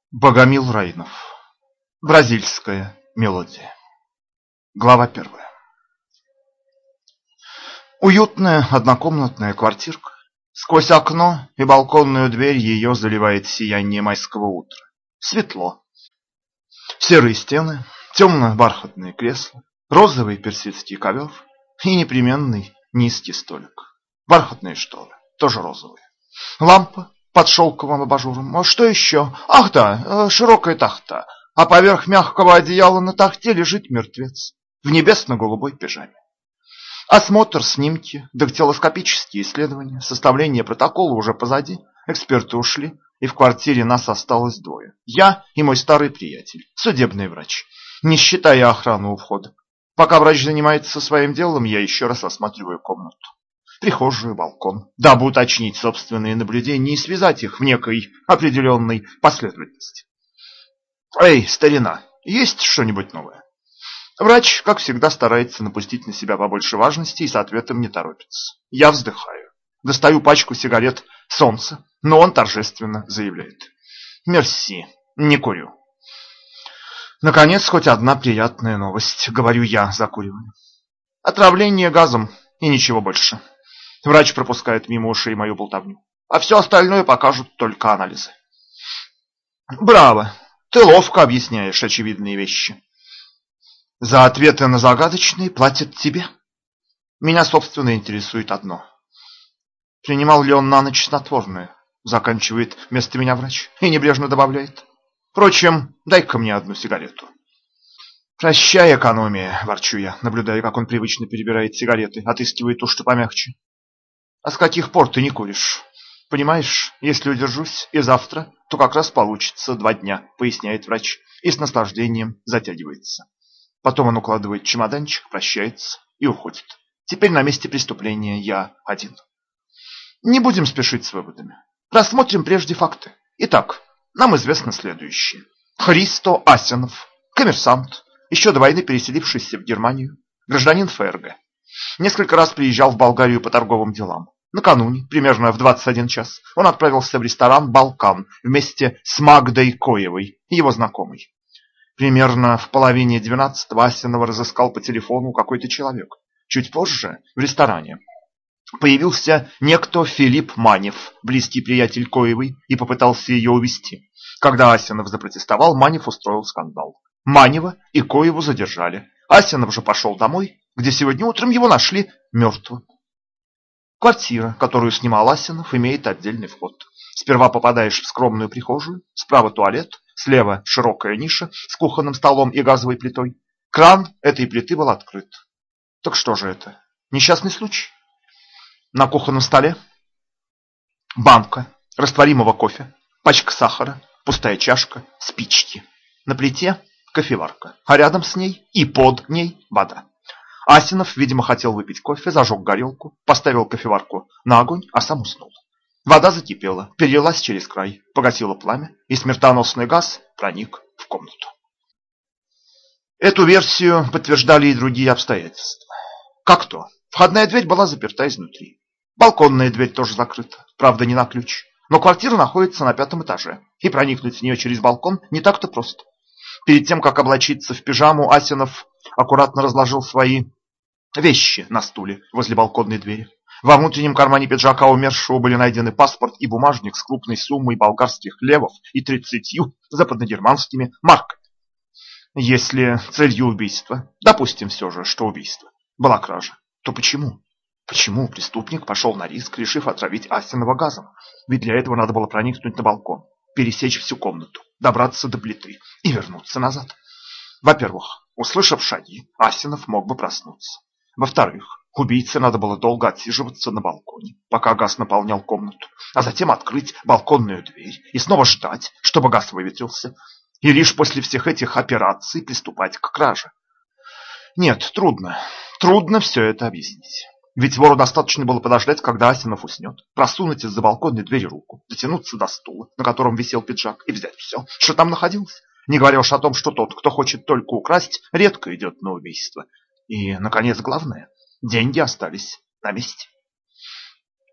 Богомил Райнов. Бразильская мелодия. Глава 1. Уютная однокомнатная квартирка. Сквозь окно и балконную дверь ее заливает сияние майского утра. Светло. Серые стены, темно-бархатные кресла, розовый персидский ковер и непременный низкий столик. Бархатные шторы, тоже розовые. Лампа под шелковым абажуром. А что еще? Ах да, широкая тахта. А поверх мягкого одеяла на тахте лежит мертвец в небесно-голубой пижаме. Осмотр, снимки, дактилоскопические исследования, составление протокола уже позади. Эксперты ушли, и в квартире нас осталось двое. Я и мой старый приятель, судебный врач, не считая охрану у входа. Пока врач занимается своим делом, я еще раз осматриваю комнату. Прихожую, балкон, дабы уточнить собственные наблюдения и связать их в некой определенной последовательности. Эй, старина, есть что-нибудь новое? Врач, как всегда, старается напустить на себя побольше важности и с ответом не торопится. Я вздыхаю. Достаю пачку сигарет «Солнце», но он торжественно заявляет: «Мерси, не курю». Наконец, хоть одна приятная новость, говорю я, закуриваю. Отравление газом и ничего больше. Врач пропускает мимо ушей мою болтовню. А все остальное покажут только анализы. Браво! Ты ловко объясняешь очевидные вещи. За ответы на загадочные платят тебе. Меня, собственно, интересует одно. Принимал ли он на ночь снотворное? Заканчивает вместо меня врач и небрежно добавляет: впрочем, дай-ка мне одну сигарету. Прощай, экономия, ворчу я, наблюдая, как он привычно перебирает сигареты, отыскивает ту, что помягче. А с каких пор ты не куришь? Понимаешь, если удержусь и завтра, то как раз получится 2 дня, поясняет врач, и с наслаждением затягивается. Потом он укладывает чемоданчик, прощается и уходит. Теперь на месте преступления я один. Не будем спешить с выводами. Рассмотрим прежде факты. Итак, нам известно следующее. Христо Асенов, коммерсант, еще до войны переселившийся в Германию, гражданин ФРГ. Несколько раз приезжал в Болгарию по торговым делам. Накануне, примерно в 21 час, он отправился в ресторан «Балкан» вместе с Магдой Коевой, его знакомой. Примерно в половине 12-го Асенова разыскал по телефону какой-то человек. Чуть позже в ресторане появился некто Филипп Манев, близкий приятель Коевой, и попытался ее увезти. Когда Асенов запротестовал, Манев устроил скандал. Манева и Коеву задержали. Асенов же пошел домой, где сегодня утром его нашли мертвым. Квартира, которую снимал Асенов, имеет отдельный вход. Сперва попадаешь в скромную прихожую, справа туалет, слева широкая ниша с кухонным столом и газовой плитой. Кран этой плиты был открыт. Так что же это? Несчастный случай? На кухонном столе банка растворимого кофе, пачка сахара, пустая чашка, спички. На плите кофеварка, а рядом с ней и под ней вода. Асенов, видимо, хотел выпить кофе, зажег горелку, поставил кофеварку на огонь, а сам уснул. Вода закипела, перелилась через край, погасила пламя, и смертоносный газ проник в комнату. Эту версию подтверждали и другие обстоятельства. Как то? Входная дверь была заперта изнутри. Балконная дверь тоже закрыта, правда, не на ключ. Но квартира находится на 5-м этаже, и проникнуть в нее через балкон не так-то просто. Перед тем, как облачиться в пижаму, Асенов аккуратно разложил свои вещи на стуле возле балконной двери. Во внутреннем кармане пиджака умершего были найдены паспорт и бумажник с крупной суммой болгарских левов и 30 западногерманскими марками. Если целью убийства, допустим все же, что убийство, была кража, то почему? Почему преступник пошел на риск, решив отравить Асенова газом? Ведь для этого надо было проникнуть на балкон, пересечь всю комнату, добраться до плиты и вернуться назад. Во-первых, услышав шаги, Асенов мог бы проснуться. Во-вторых, убийце надо было долго отсиживаться на балконе, пока газ наполнял комнату, а затем открыть балконную дверь и снова ждать, чтобы газ выветрился, и лишь после всех этих операций приступать к краже. Нет, трудно все это объяснить. Ведь вору достаточно было подождать, когда Асенов уснет, просунуть из-за балконной двери руку, дотянуться до стула, на котором висел пиджак, и взять все, что там находилось. Не говоря уж о том, что тот, кто хочет только украсть, редко идет на убийство. И, наконец, главное, деньги остались на месте.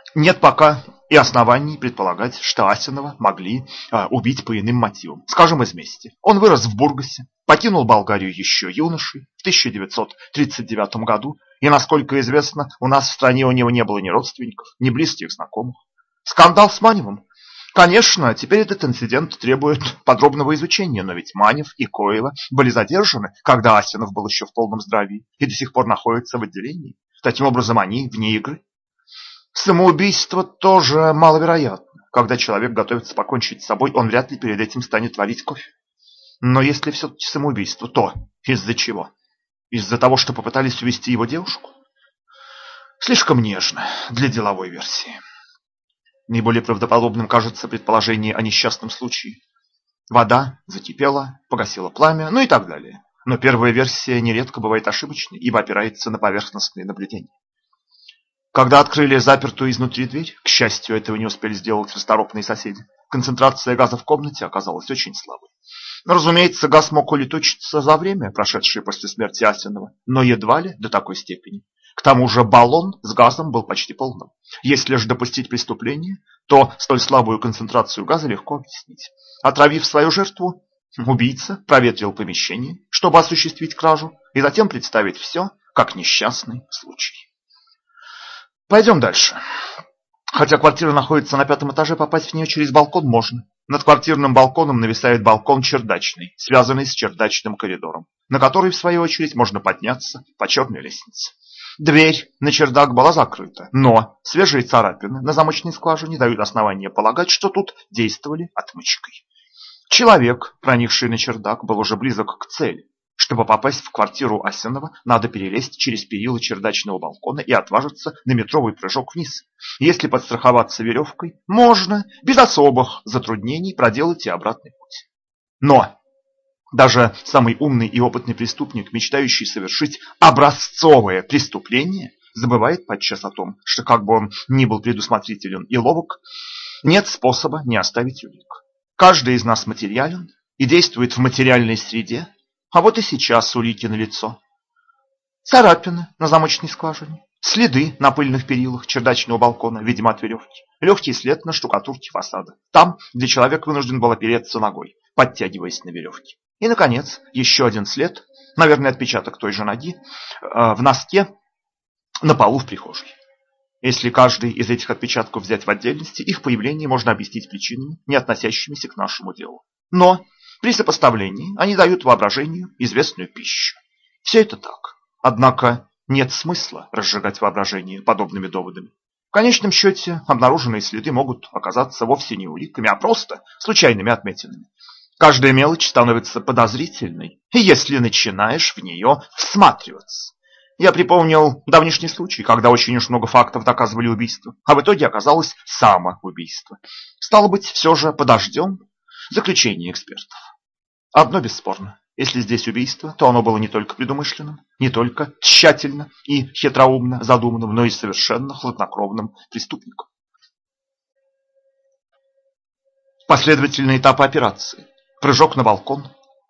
Нет пока и оснований предполагать, что Асинова могли убить по иным мотивам, скажем, из мести. Он вырос в Бургасе, покинул Болгарию еще юношей в 1939 году, и, насколько известно, у нас в стране у него не было ни родственников, ни близких знакомых. Скандал с Маневым. Конечно, теперь этот инцидент требует подробного изучения, но ведь Манев и Коева были задержаны, когда Асинов был еще в полном здравии и до сих пор находится в отделении. Таким образом, они вне игры. Самоубийство тоже маловероятно. Когда человек готовится покончить с собой, он вряд ли перед этим станет варить кофе. Но если все-таки самоубийство, то из-за чего? Из-за того, что попытались увести его девушку? Слишком нежно для деловой версии. Наиболее правдоподобным кажется предположение о несчастном случае. Вода закипела, погасила пламя, ну и так далее. Но первая версия нередко бывает ошибочной, ибо опирается на поверхностные наблюдения. Когда открыли запертую изнутри дверь, к счастью, этого не успели сделать расторопные соседи, концентрация газа в комнате оказалась очень слабой. Разумеется, газ мог улетучиться за время, прошедшее после смерти Асинова, но едва ли до такой степени. К тому же баллон с газом был почти полным. Если же допустить преступление, то столь слабую концентрацию газа легко объяснить. Отравив свою жертву, убийца проветрил помещение, чтобы осуществить кражу, и затем представить все как несчастный случай. Пойдем дальше. Хотя квартира находится на 5-м этаже, попасть в нее через балкон можно. Над квартирным балконом нависает балкон чердачный, связанный с чердачным коридором, на который, в свою очередь, можно подняться по черной лестнице. Дверь на чердак была закрыта, но свежие царапины на замочной скважине дают основания полагать, что тут действовали отмычкой. Человек, проникший на чердак, был уже близок к цели. Чтобы попасть в квартиру Асинова, надо перелезть через перила чердачного балкона и отважиться на метровый прыжок вниз. Если подстраховаться веревкой, можно без особых затруднений проделать и обратный путь. Но даже самый умный и опытный преступник, мечтающий совершить образцовое преступление, забывает подчас о том, что как бы он ни был предусмотрителен и ловок, нет способа не оставить улик. Каждый из нас материален и действует в материальной среде, а вот и сейчас улики налицо. Царапины на замочной скважине, следы на пыльных перилах чердачного балкона, видимо от веревки, легкий след на штукатурке фасада, там, где человек вынужден был опереться ногой, подтягиваясь на веревке. И, наконец, еще один след, наверное, отпечаток той же ноги, в носке на полу в прихожей. Если каждый из этих отпечатков взять в отдельности, их появление можно объяснить причинами, не относящимися к нашему делу. Но при сопоставлении они дают воображению известную пищу. Все это так. Однако нет смысла разжигать воображение подобными доводами. В конечном счете, обнаруженные следы могут оказаться вовсе не уликами, а просто случайными отметинами. Каждая мелочь становится подозрительной, если начинаешь в нее всматриваться. Я припомнил давнишний случай, когда очень уж много фактов доказывали убийство, а в итоге оказалось самоубийство. Стало быть, все же подождем заключения экспертов. Одно бесспорно. Если здесь убийство, то оно было не только предумышленным, не только тщательно и хитроумно задуманным, но и совершенно хладнокровным преступником. Последовательные этапы операции. Прыжок на балкон,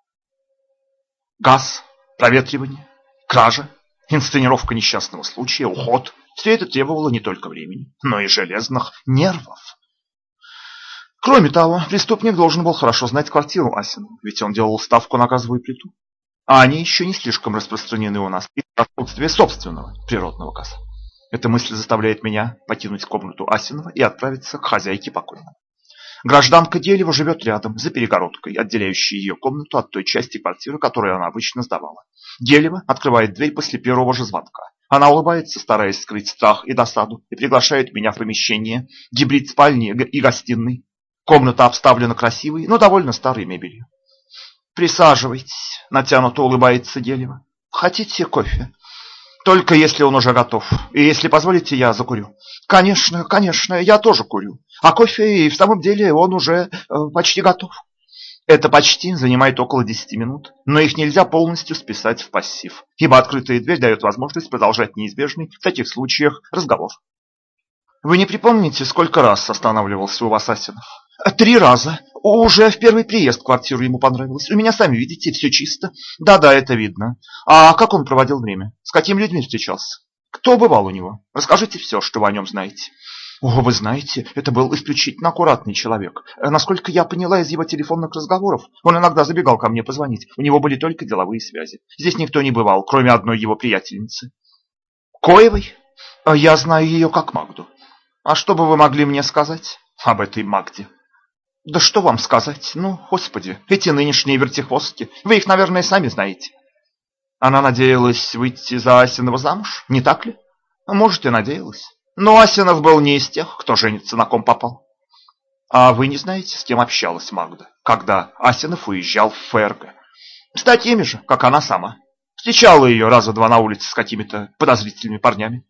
газ, проветривание, кража, инсценировка несчастного случая, уход. Все это требовало не только времени, но и железных нервов. Кроме того, преступник должен был хорошо знать квартиру Асинова, ведь он делал ставку на газовую плиту. А они еще не слишком распространены у нас из-за отсутствия собственного природного газа. Эта мысль заставляет меня покинуть комнату Асинова и отправиться к хозяйке покойного. Гражданка Делева живет рядом, за перегородкой, отделяющей ее комнату от той части квартиры, которую она обычно сдавала. Делева открывает дверь после первого же звонка. Она улыбается, стараясь скрыть страх и досаду, и приглашает меня в помещение, гибрид спальни и гостиной. Комната обставлена красивой, но довольно старой мебелью. «Присаживайтесь», — натянуто улыбается Делева. «Хотите кофе?» «Только если он уже готов. И если позволите, я закурю». «Конечно, конечно, я тоже курю. А кофе и в самом деле он уже почти готов». Это почти занимает около 10 минут, но их нельзя полностью списать в пассив, ибо открытая дверь дает возможность продолжать неизбежный в таких случаях разговор. «Вы не припомните, сколько раз останавливался у вас Асинов?» 3 раза. Уже в первый приезд квартиру ему понравилось. У меня, сами видите, все чисто. Да-да, это видно. А как он проводил время? С какими людьми встречался? Кто бывал у него? Расскажите все, что вы о нем знаете. О, вы знаете, это был исключительно аккуратный человек. Насколько я поняла из его телефонных разговоров, он иногда забегал ко мне позвонить. У него были только деловые связи. Здесь никто не бывал, кроме одной его приятельницы. Коевой? Я знаю ее как Магду. А что бы вы могли мне сказать об этой Магде? Да что вам сказать? Ну, господи, эти нынешние вертихвостки. Вы их, наверное, сами знаете. Она надеялась выйти за Асинова замуж, не так ли? Может, и надеялась. Но Асинов был не из тех, кто женится на ком попал. А вы не знаете, с кем общалась Магда, когда Асинов уезжал в ФРГ? С такими же, как она сама. Встречала ее раза два на улице с какими-то подозрительными парнями.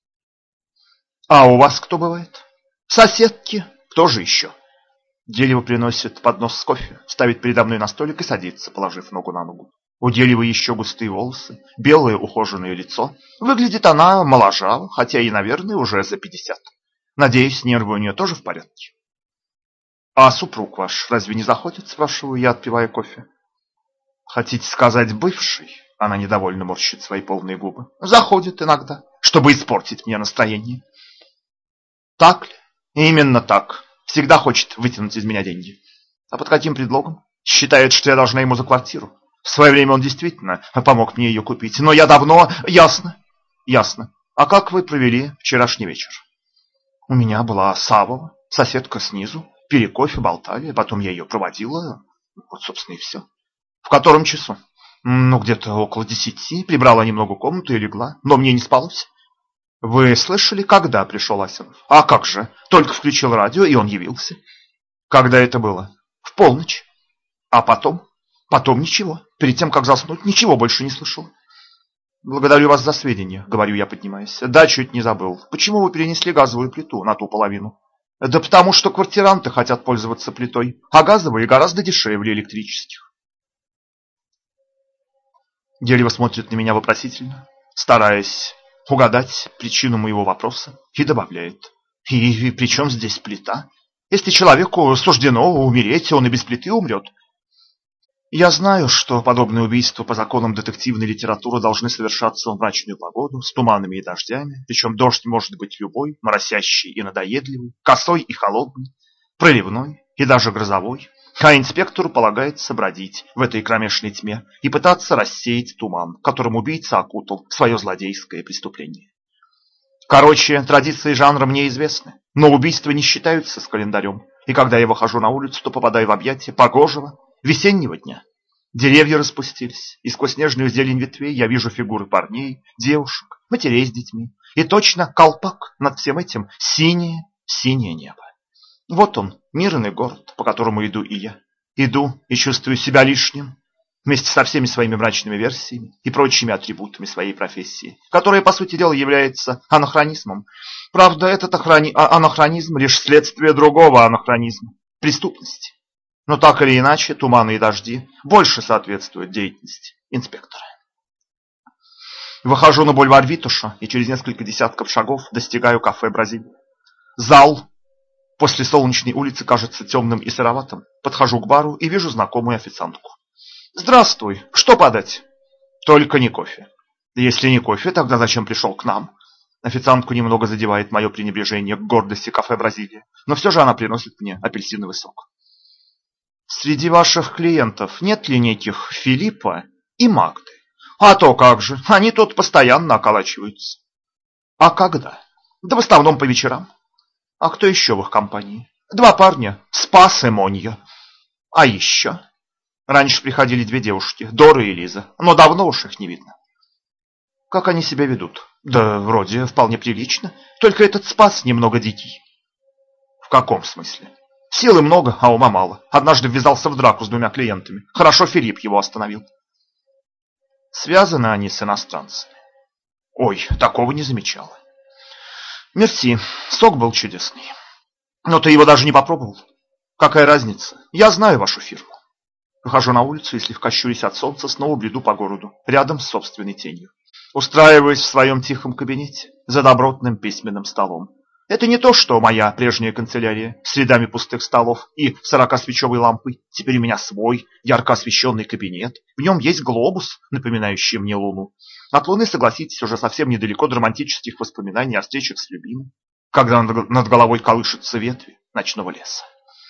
А у вас кто бывает? Соседки. Кто же еще? Делева приносит поднос с кофе, ставит передо мной на столик и садится, положив ногу на ногу. У Делевы еще густые волосы, белое ухоженное лицо. Выглядит она моложаво, хотя и, наверное, уже за 50. Надеюсь, нервы у нее тоже в порядке. А супруг ваш разве не заходит, спрашиваю я, отпивая кофе. Хотите сказать бывший? Она недовольно морщит свои полные губы. Заходит иногда, чтобы испортить мне настроение. Так ли? Именно так. Всегда хочет вытянуть из меня деньги. А под каким предлогом? Считает, что я должна ему за квартиру. В свое время он действительно помог мне ее купить. Но я давно... Ясно. Ясно. А как вы провели вчерашний вечер? У меня была Савова, соседка снизу. Пили кофе, болтали. Потом я ее проводила. Вот, собственно, и все. В котором часу? Ну, где-то около 10. Прибрала немного комнату и легла. Но мне не спалось. Вы слышали, когда пришел Асинов? А как же? Только включил радио, и он явился. Когда это было? В полночь. А потом? Потом ничего. Перед тем, как заснуть, ничего больше не слышал. Благодарю вас за сведения, говорю я, поднимаясь. Да, чуть не забыл. Почему вы перенесли газовую плиту на ту половину? Да потому что квартиранты хотят пользоваться плитой, а газовые гораздо дешевле электрических. Делева смотрит на меня вопросительно, стараясь угадать причину моего вопроса, и добавляет. И при чем здесь плита? Если человеку суждено умереть, он и без плиты умрет. Я знаю, что подобные убийства по законам детективной литературы должны совершаться в мрачную погоду, с туманами и дождями, причем дождь может быть любой, моросящий и надоедливый, косой и холодный, проливной и даже грозовой, а инспектору полагается бродить в этой кромешной тьме и пытаться рассеять туман, которым убийца окутал свое злодейское преступление. Короче, традиции жанра мне известны, но убийства не считаются с календарем, и когда я выхожу на улицу, то попадаю в объятия погожего весеннего дня. Деревья распустились, и сквозь снежную зелень ветвей я вижу фигуры парней, девушек, матерей с детьми, и точно колпак над всем этим синее, синее небо. Вот он, мирный город, по которому иду и я. Иду и чувствую себя лишним, вместе со всеми своими мрачными версиями и прочими атрибутами своей профессии, которая, по сути дела, является анахронизмом. Правда, этот анахронизм лишь следствие другого анахронизма – преступности. Но так или иначе, туманы и дожди больше соответствуют деятельности инспектора. Выхожу на бульвар Витуша и через несколько десятков шагов достигаю кафе «Бразилия». Зал после солнечной улицы кажется темным и сыроватым. Подхожу к бару и вижу знакомую официантку. «Здравствуй, что подать?» «Только не кофе». «Если не кофе, тогда зачем пришел к нам?» Официантку немного задевает мое пренебрежение к гордости кафе «Бразилия», но все же она приносит мне апельсиновый сок. «Среди ваших клиентов нет ли неких Филиппа и Магды?» «А то как же, они тут постоянно околачиваются». «А когда?» «Да в основном по вечерам». «А кто еще в их компании?» «Два парня, Спас и Монья». «А еще?» «Раньше приходили две девушки, Дора и Лиза, но давно уж их не видно». «Как они себя ведут?» «Да вроде вполне прилично, только этот Спас немного дикий». «В каком смысле?» «Силы много, а ума мало. Однажды ввязался в драку с двумя клиентами. Хорошо Филипп его остановил». «Связаны они с иностранцами?» «Ой, такого не замечала». «Мерси, сок был чудесный. Но ты его даже не попробовал». «Какая разница? Я знаю вашу фирму». Выхожу на улицу и, слегка щурясь от солнца, снова бреду по городу, рядом с собственной тенью. Устраиваюсь в своем тихом кабинете, за добротным письменным столом. Это не то, что моя прежняя канцелярия с рядами пустых столов и 40-свечевой лампой. Теперь у меня свой, ярко освещенный кабинет. В нем есть глобус, напоминающий мне Луну. От Луны, согласитесь, уже совсем недалеко до романтических воспоминаний о встречах с любимым. когда над головой колышутся ветви ночного леса.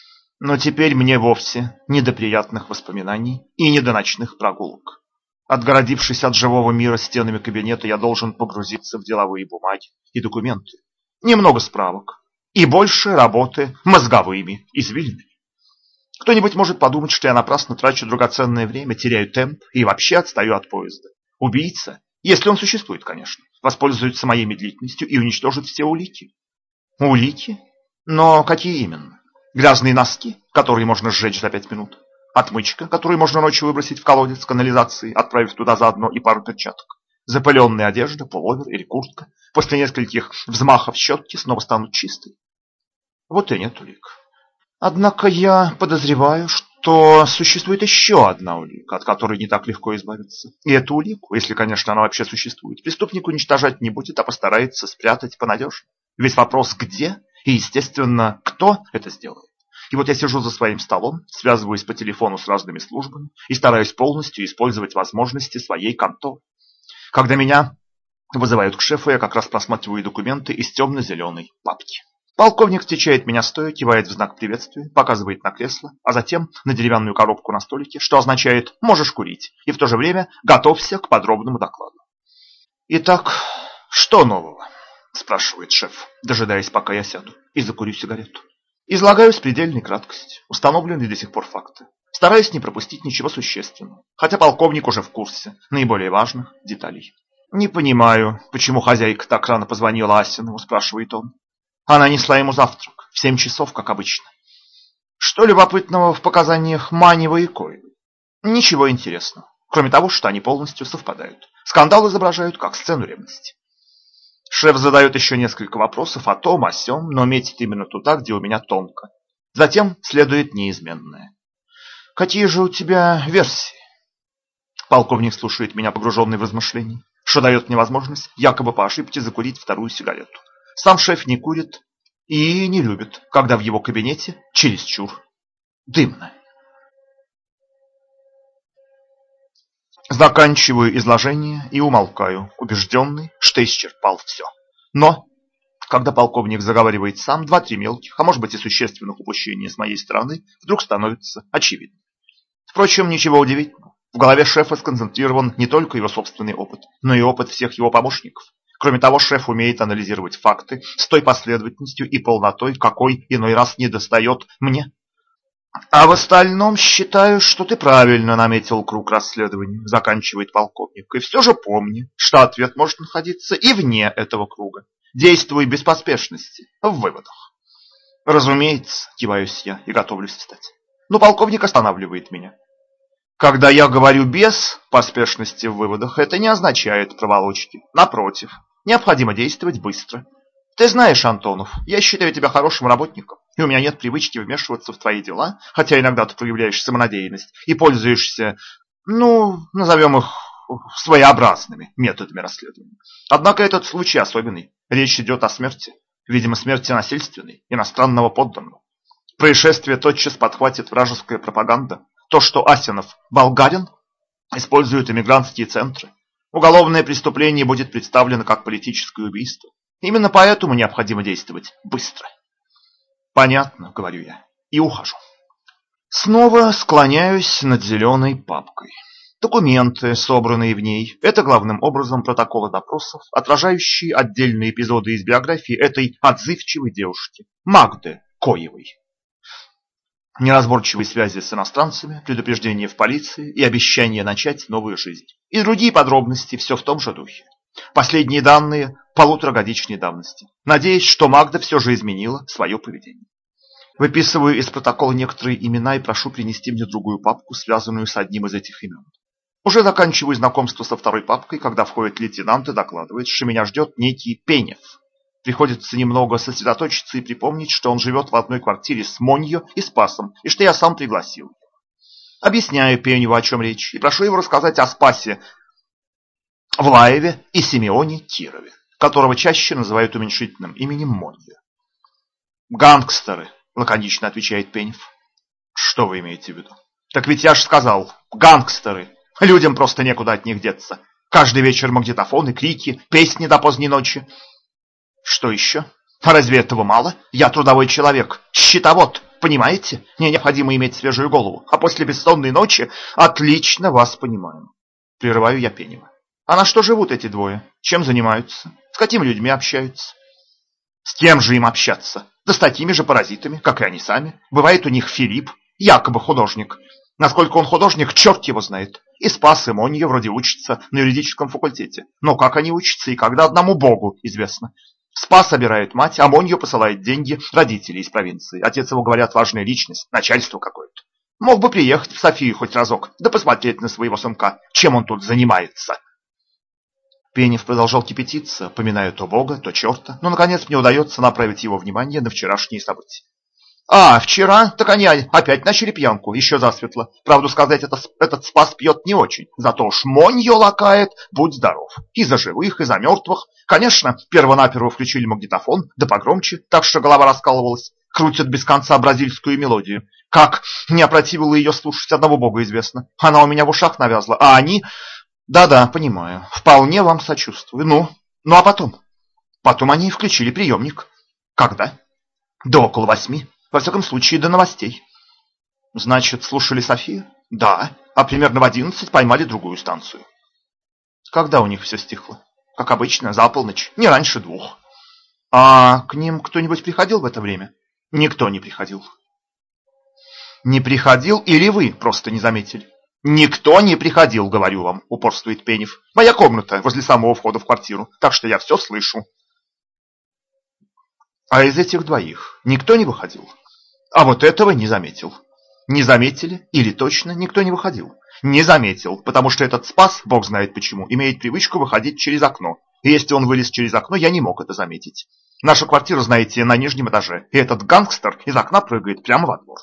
Но теперь мне вовсе не до приятных воспоминаний и не до ночных прогулок. Отгородившись от живого мира стенами кабинета, я должен погрузиться в деловые бумаги и документы. Немного справок и больше работы мозговыми извилинами. Кто-нибудь может подумать, что я напрасно трачу драгоценное время, теряю темп и вообще отстаю от поезда. Убийца, если он существует, конечно, воспользуется моей медлительностью и уничтожит все улики. Улики? Но какие именно? Грязные носки, которые можно сжечь за 5 минут. Отмычка, которую можно ночью выбросить в колодец канализации, отправив туда заодно и пару перчаток. Запыленная одежда, пуловер или куртка после нескольких взмахов щетки снова станут чистой. Вот и нет улик. Однако я подозреваю, что существует еще одна улика, от которой не так легко избавиться. И эту улику, если, конечно, она вообще существует, преступник уничтожать не будет, а постарается спрятать понадежнее. Весь вопрос где и, естественно, кто это сделает. И вот я сижу за своим столом, связываюсь по телефону с разными службами и стараюсь полностью использовать возможности своей конторы. Когда меня вызывают к шефу, я как раз просматриваю документы из темно-зеленой папки. Полковник встречает меня стоя, кивает в знак приветствия, показывает на кресло, а затем на деревянную коробку на столике, что означает «можешь курить», и в то же время «готовься к подробному докладу». «Итак, что нового?» – спрашивает шеф, дожидаясь, пока я сяду, и закурю сигарету. Излагаю с предельной краткостью установленные до сих пор факты, стараясь не пропустить ничего существенного, хотя полковник уже в курсе наиболее важных деталей. «Не понимаю, почему хозяйка так рано позвонила Асинову», – спрашивает он. Она несла ему завтрак в 7 часов, как обычно. Что любопытного в показаниях Манева и Коевой? Ничего интересного, кроме того, что они полностью совпадают. Скандал изображают как сцену ревности. Шеф задает еще несколько вопросов о том, о сём, но метит именно туда, где у меня тонко. Затем следует неизменное. Какие же у тебя версии? Полковник слушает меня, погруженный в размышления, что дает мне возможность якобы по ошибке закурить вторую сигарету. Сам шеф не курит и не любит, когда в его кабинете чересчур дымно. Заканчиваю изложение и умолкаю, убежденный, что исчерпал все. Но, когда полковник заговаривает сам, 2-3 мелких, а может быть и существенных упущения с моей стороны, вдруг становится очевидным. Впрочем, ничего удивительного. В голове шефа сконцентрирован не только его собственный опыт, но и опыт всех его помощников. Кроме того, шеф умеет анализировать факты с той последовательностью и полнотой, какой иной раз недостает мне. А в остальном считаю, что ты правильно наметил круг расследования, заканчивает полковник. И все же помни, что ответ может находиться и вне этого круга. Действуй без поспешности, в выводах. Разумеется, киваюсь я и готовлюсь встать. Но полковник останавливает меня. Когда я говорю без поспешности в выводах, это не означает проволочки. Напротив, необходимо действовать быстро. Ты знаешь, Антонов, я считаю тебя хорошим работником, и у меня нет привычки вмешиваться в твои дела, хотя иногда ты проявляешь самонадеянность и пользуешься, назовем их своеобразными методами расследования. Однако этот случай особенный. Речь идет о смерти, видимо, смерти насильственной, иностранного подданного. Происшествие тотчас подхватит вражеская пропаганда. То, что Асинов болгарин, используют эмигрантские центры. Уголовное преступление будет представлено как политическое убийство. Именно поэтому необходимо действовать быстро. Понятно, говорю я, и ухожу. Снова склоняюсь над зеленой папкой. Документы, собранные в ней, это главным образом протоколы допросов, отражающие отдельные эпизоды из биографии этой отзывчивой девушки, Магды Коевой. Неразборчивые связи с иностранцами, предупреждение в полиции и обещание начать новую жизнь. И другие подробности все в том же духе. Последние данные полуторагодичной давности. Надеюсь, что Магда все же изменила свое поведение. Выписываю из протокола некоторые имена и прошу принести мне другую папку, связанную с одним из этих имен. Уже заканчиваю знакомство со второй папкой, когда входит лейтенант и докладывает, что меня ждет некий Пенев. Приходится немного сосредоточиться и припомнить, что он живет в одной квартире с Монью и Спасом, и что я сам пригласил его. Объясняю Пеневу, о чем речь, и прошу его рассказать о Спасе Влаеве и Симеоне Кирове, которого чаще называют уменьшительным именем Монью. «Гангстеры», — лаконично отвечает Пенев. «Что вы имеете в виду?» «Так ведь я же сказал, гангстеры. Людям просто некуда от них деться. Каждый вечер магнитофоны, крики, песни до поздней ночи». «Что еще?» А разве этого мало? Я трудовой человек, счетовод, понимаете? Мне необходимо иметь свежую голову, а после бессонной ночи отлично вас понимаю. Прерываю я Пенева. А на что живут эти двое? Чем занимаются? С какими людьми общаются? С кем же им общаться? Да с такими же паразитами, как и они сами. Бывает у них Филипп, якобы художник. Насколько он художник, черт его знает. И Спас, и Монья вроде учатся на юридическом факультете. Но как они учатся и когда, одному Богу известно. Спас собирает мать, а Монья посылает деньги родителей из провинции. Отец его, говорят, важная личность, начальство какое-то. Мог бы приехать в Софию хоть разок, да посмотреть на своего сынка, чем он тут занимается. Пенев продолжал кипятиться, поминая то бога, то черта, но, наконец, мне удается направить его внимание на вчерашние события. А, вчера, так они опять начали пьянку, еще засветло. Правду сказать, этот Спас пьет не очень, зато уж Моньо лакает, будь здоров. И за живых, и за мертвых. Конечно, перво-наперво включили магнитофон, да погромче, так что голова раскалывалась. Крутят без конца бразильскую мелодию. Как не опротивило ее слушать, одного бога известно. Она у меня в ушах навязла, а они... Да-да, понимаю. Вполне вам сочувствую. Ну а потом? Потом они включили приемник. Когда? До около 8. Во всяком случае, до новостей. Значит, слушали Софию? Да. А примерно в 11 поймали другую станцию. Когда у них все стихло? Как обычно, за полночь. Не раньше 2. А к ним кто-нибудь приходил в это время? Никто не приходил. Не приходил или вы просто не заметили? Никто не приходил, говорю вам, упорствует Пенев. Моя комната возле самого входа в квартиру, так что я все слышу. А из этих двоих никто не выходил? А вот этого не заметил. Не заметили или точно никто не выходил? Не заметил, потому что этот Спас, бог знает почему, имеет привычку выходить через окно. И если он вылез через окно, я не мог это заметить. Наша квартира, знаете, на нижнем этаже, и этот гангстер из окна прыгает прямо во двор.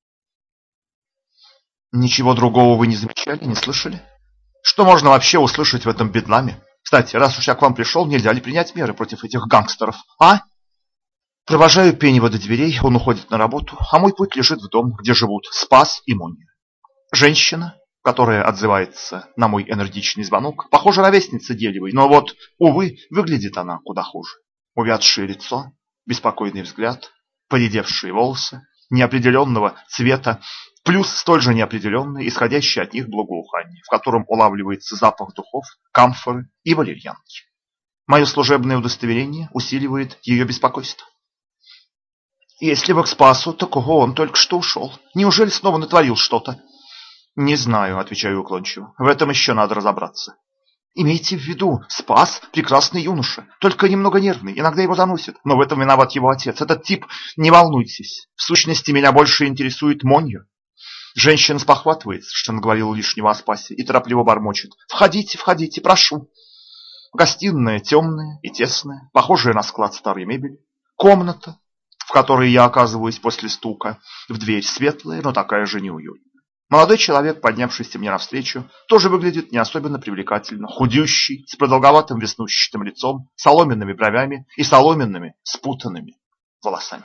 Ничего другого вы не замечали, не слышали? Что можно вообще услышать в этом бедламе? Кстати, раз уж я к вам пришел, нельзя ли принять меры против этих гангстеров, а? Провожаю Пенева до дверей, он уходит на работу, а мой путь лежит в дом, где живут Спас и Монья. Женщина, которая отзывается на мой энергичный звонок, похожа ровесница Делевой, но вот, увы, выглядит она куда хуже. Увядшее лицо, беспокойный взгляд, поредевшие волосы, неопределенного цвета, плюс столь же неопределенное, исходящее от них благоухание, в котором улавливается запах духов, камфоры и валерьянки. Мое служебное удостоверение усиливает ее беспокойство. Если бы к Спасу, так он только что ушел. Неужели снова натворил что-то? Не знаю, отвечаю уклончиво. В этом еще надо разобраться. Имейте в виду, Спас прекрасный юноша, только немного нервный, иногда его заносит, но в этом виноват его отец. Этот тип, не волнуйтесь, в сущности меня больше интересует Монья. Женщина спохватывается, что наговорила лишнего о Спасе, и торопливо бормочет. Входите, входите, прошу. Гостиная темная и тесная, похожая на склад старой мебели. Комната, в которой я оказываюсь после стука в дверь, светлая, но такая же неуютная. Молодой человек, поднявшийся мне навстречу, тоже выглядит не особенно привлекательно. Худющий, с продолговатым веснущатым лицом, соломенными бровями и соломенными спутанными волосами.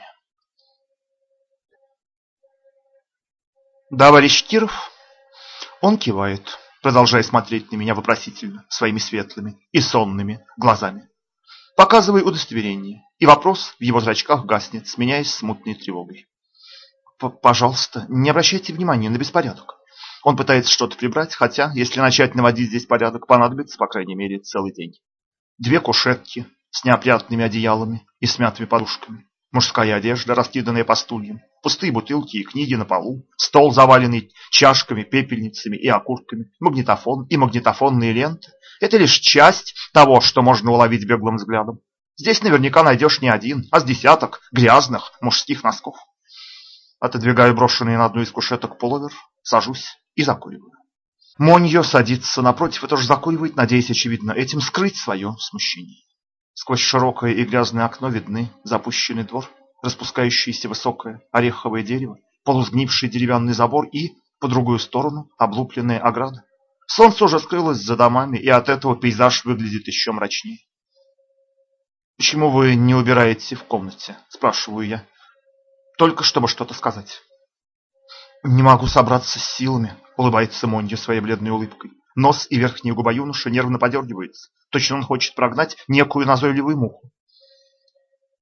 «Товарищ Киров?» Он кивает, продолжая смотреть на меня вопросительно, своими светлыми и сонными глазами. Показываю удостоверение, и вопрос в его зрачках гаснет, сменяясь смутной тревогой. Пожалуйста, не обращайте внимания на беспорядок. Он пытается что-то прибрать, хотя, если начать наводить здесь порядок, понадобится, по крайней мере, целый день. 2 кушетки с неопрятными одеялами и смятыми подушками. Мужская одежда, раскиданная по стульям, пустые бутылки и книги на полу, стол, заваленный чашками, пепельницами и окурками, магнитофон и магнитофонные ленты. Это лишь часть того, что можно уловить беглым взглядом. Здесь наверняка найдешь не один, а с десяток грязных мужских носков. Отодвигаю брошенный на одну из кушеток пуловер, сажусь и закуриваю. Моньо садится напротив и тоже закуривает, надеясь, очевидно, этим скрыть свое смущение. Сквозь широкое и грязное окно видны запущенный двор, распускающееся высокое ореховое дерево, полусгнивший деревянный забор и, по другую сторону, облупленная ограда. Солнце уже скрылось за домами, и от этого пейзаж выглядит еще мрачнее. «Почему вы не убираете в комнате?» – спрашиваю я. Только чтобы что-то сказать. «Не могу собраться с силами», – улыбается Монья своей бледной улыбкой. Нос и верхняя губа юноши нервно подергиваются. Точно он хочет прогнать некую назойливую муху.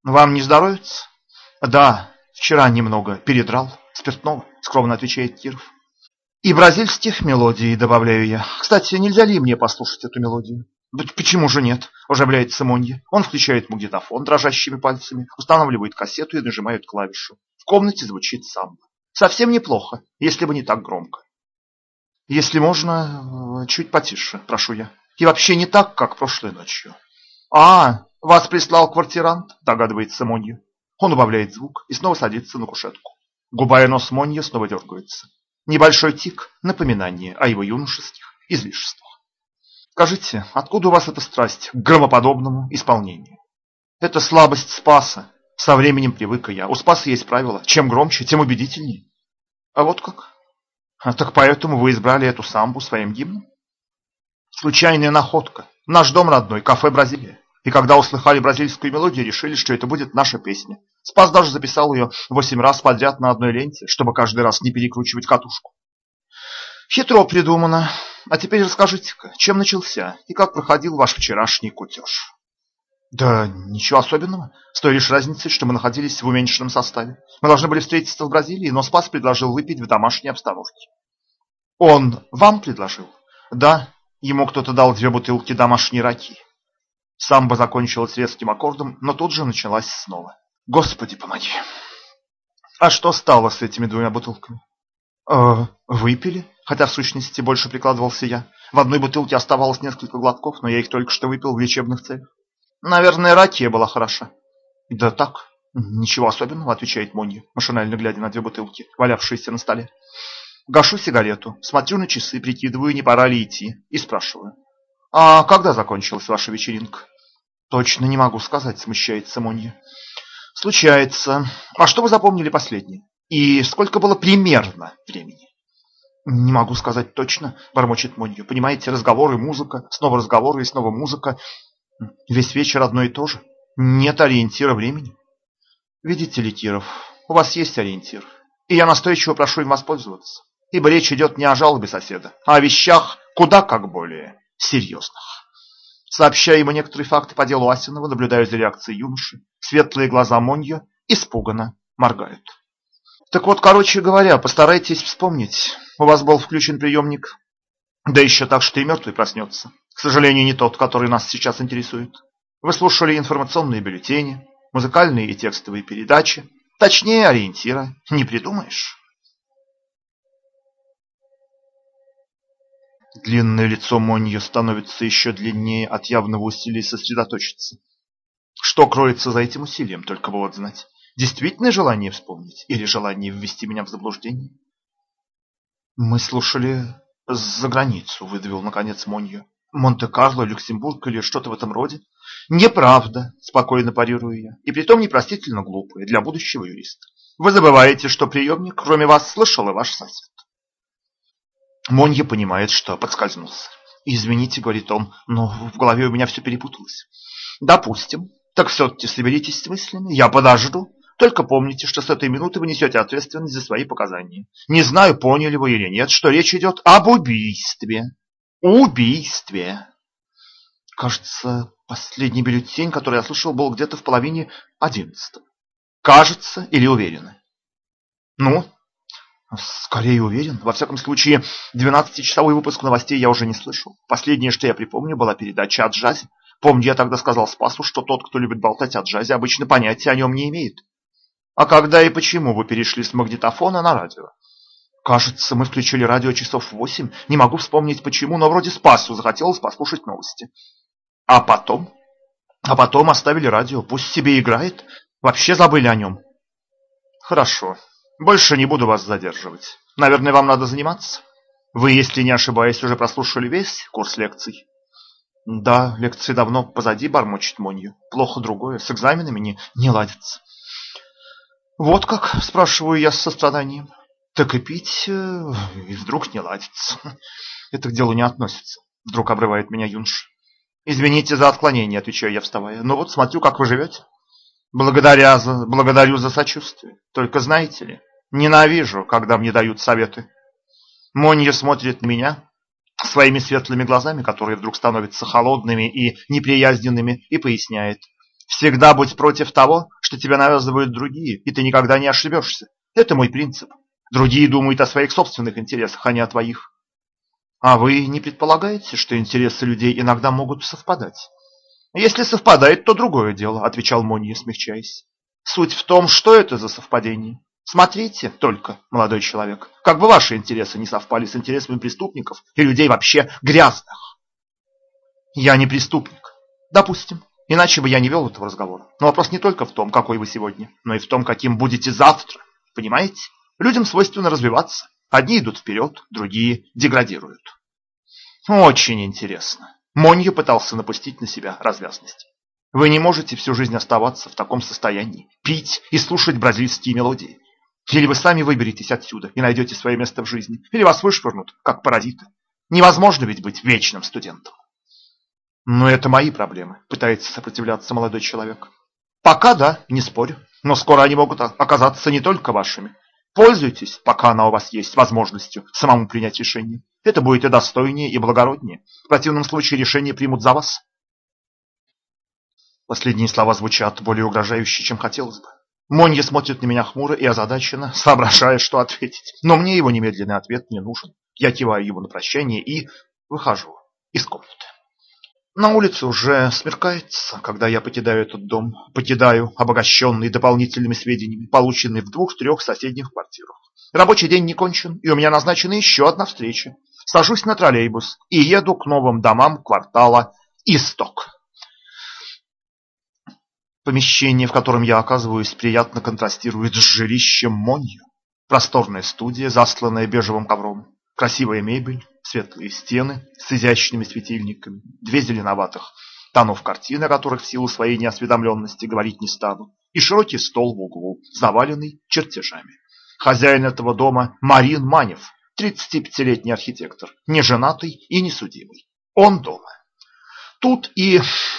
Вам не здоровится? Да, вчера немного передрал спиртного, скромно отвечает Киров. И бразильских мелодий, добавляю я. Кстати, нельзя ли мне послушать эту мелодию? Да почему же нет? Оживляется Монья. Он включает магнитофон дрожащими пальцами, устанавливает кассету и нажимает клавишу. В комнате звучит самбо. Совсем неплохо, если бы не так громко. Если можно, чуть потише, прошу я. И вообще не так, как прошлой ночью. Вас прислал квартирант, догадывается Монья. Он убавляет звук и снова садится на кушетку. Губа и нос Монья снова дергаются. Небольшой тик, напоминание о его юношеских излишествах. Скажите, откуда у вас эта страсть к громоподобному исполнению? Это слабость Спаса. Со временем привык и я. У Спаса есть правило. Чем громче, тем убедительнее. А вот как? Так поэтому вы избрали эту самбу своим гимном? Случайная находка. Наш дом родной, кафе «Бразилия». И когда услыхали бразильскую мелодию, решили, что это будет наша песня. Спас даже записал ее 8 раз подряд на одной ленте, чтобы каждый раз не перекручивать катушку. Хитро придумано. А теперь расскажите-ка, чем начался и как проходил ваш вчерашний кутеж? Да ничего особенного, с той лишь разницей, что мы находились в уменьшенном составе. Мы должны были встретиться в Бразилии, но Спас предложил выпить в домашней обстановке. Он вам предложил? Да, ему кто-то дал 2 бутылки домашней раки. Самба закончилась резким аккордом, но тут же началась снова. Господи, помоги. А что стало с этими 2 бутылками? Выпили, хотя в сущности больше прикладывался я. В одной бутылке оставалось несколько глотков, но я их только что выпил в лечебных целях. Наверное, ракия была хороша. Да так, ничего особенного, отвечает Монья, машинально глядя на 2 бутылки, валявшиеся на столе. Гашу сигарету, смотрю на часы, прикидываю, не пора ли идти, и спрашиваю. А когда закончилась ваша вечеринка? Точно не могу сказать, смущается Монья. Случается. А что вы запомнили последнее? И сколько было примерно времени? Не могу сказать точно, бормочет Монья. Понимаете, разговоры, музыка, снова разговоры и снова музыка. Весь вечер одно и то же. Нет ориентира времени. Видите ли, Киров, у вас есть ориентир. И я настойчиво прошу им воспользоваться. Ибо речь идет не о жалобе соседа, а о вещах куда как более серьезных. Сообщая ему некоторые факты по делу Асинова, наблюдаю за реакцией юноши. Светлые глаза Монья испуганно моргают. Так вот, короче говоря, постарайтесь вспомнить. У вас был включен приемник, да еще так, что и мертвый проснется. К сожалению, не тот, который нас сейчас интересует. Вы слушали информационные бюллетени, музыкальные и текстовые передачи. Точнее, ориентира не придумаешь. Длинное лицо Монья становится еще длиннее от явного усилия сосредоточиться. Что кроется за этим усилием, только бы вот знать. Действительное желание вспомнить или желание ввести меня в заблуждение? Мы слушали за границу, выдавил наконец Монья. Монте-Карло, Люксембург или что-то в этом роде? Неправда, спокойно парирую я, и притом непростительно глупые для будущего юриста. Вы забываете, что приемник, кроме вас, слышал и ваш сосед. Монья понимает, что подскользнулся. «Извините, — говорит он, — но в голове у меня все перепуталось». «Допустим. Так все-таки соберитесь с мыслями. Я подожду. Только помните, что с этой минуты вы несете ответственность за свои показания. Не знаю, поняли вы или нет, что речь идет об убийстве. Убийстве». Кажется, последний бюллетень, который я слышал, был где-то в половине 11. Кажется или уверены? Ну? Скорее уверен. Во всяком случае, 12-часовой выпуск новостей я уже не слышал. Последнее, что я припомню, была передача о джазе. Помню, я тогда сказал Спасу, что тот, кто любит болтать о джазе, обычно понятия о нем не имеет. А когда и почему вы перешли с магнитофона на радио? Кажется, мы включили радио часов в 8. Не могу вспомнить почему, но вроде Спасу захотелось послушать новости. А потом? А потом оставили радио. Пусть себе играет. Вообще забыли о нем. Хорошо. Больше не буду вас задерживать. Наверное, вам надо заниматься. Вы, если не ошибаюсь, уже прослушали весь курс лекций? Да, лекции давно позади, бормочет Монья. Плохо другое, с экзаменами не ладится. Вот как, спрашиваю я с состраданием. Так и пить, и вдруг не ладится. Это к делу не относится. Вдруг обрывает меня юноша. Извините за отклонение, отвечаю я, вставая. Но вот смотрю, как вы живете. Благодарю за сочувствие. Только знаете ли, ненавижу, когда мне дают советы. Монья смотрит на меня своими светлыми глазами, которые вдруг становятся холодными и неприязненными, и поясняет. Всегда будь против того, что тебе навязывают другие, и ты никогда не ошибешься. Это мой принцип. Другие думают о своих собственных интересах, а не о твоих. А вы не предполагаете, что интересы людей иногда могут совпадать? Если совпадает, то другое дело, отвечал Монье, смягчаясь. Суть в том, что это за совпадение. Смотрите только, молодой человек, как бы ваши интересы не совпали с интересами преступников и людей вообще грязных. Я не преступник. Допустим. Иначе бы я не вел этого разговора. Но вопрос не только в том, какой вы сегодня, но и в том, каким будете завтра. Понимаете? Людям свойственно развиваться. Одни идут вперед, другие деградируют. Очень интересно. Монье пытался напустить на себя развязность. Вы не можете всю жизнь оставаться в таком состоянии, пить и слушать бразильские мелодии. Или вы сами выберетесь отсюда и найдете свое место в жизни, или вас вышвырнут, как паразита. Невозможно ведь быть вечным студентом. Но это мои проблемы, пытается сопротивляться молодой человек. Пока да, не спорю, но скоро они могут оказаться не только вашими. Пользуйтесь, пока она у вас есть, возможностью самому принять решение. Это будет и достойнее, и благороднее. В противном случае решение примут за вас. Последние слова звучат более угрожающе, чем хотелось бы. Монье смотрит на меня хмуро и озадаченно, соображая, что ответить. Но мне его немедленный ответ не нужен. Я киваю ему на прощание и выхожу из комнаты. На улице уже смеркается, когда я покидаю этот дом. Покидаю, обогащенный дополнительными сведениями, полученными в 2-3 соседних квартирах. Рабочий день не кончен, и у меня назначена еще одна встреча. Сажусь на троллейбус и еду к новым домам квартала Исток. Помещение, в котором я оказываюсь, приятно контрастирует с жилищем Монье. Просторная студия, застланная бежевым ковром. Красивая мебель, светлые стены с изящными светильниками, 2 зеленоватых тонов картин, о которых в силу своей неосведомленности говорить не стану, и широкий стол в углу, заваленный чертежами. Хозяин этого дома Марин Манев, 35-летний архитектор, неженатый и несудимый. Он дома. Тут и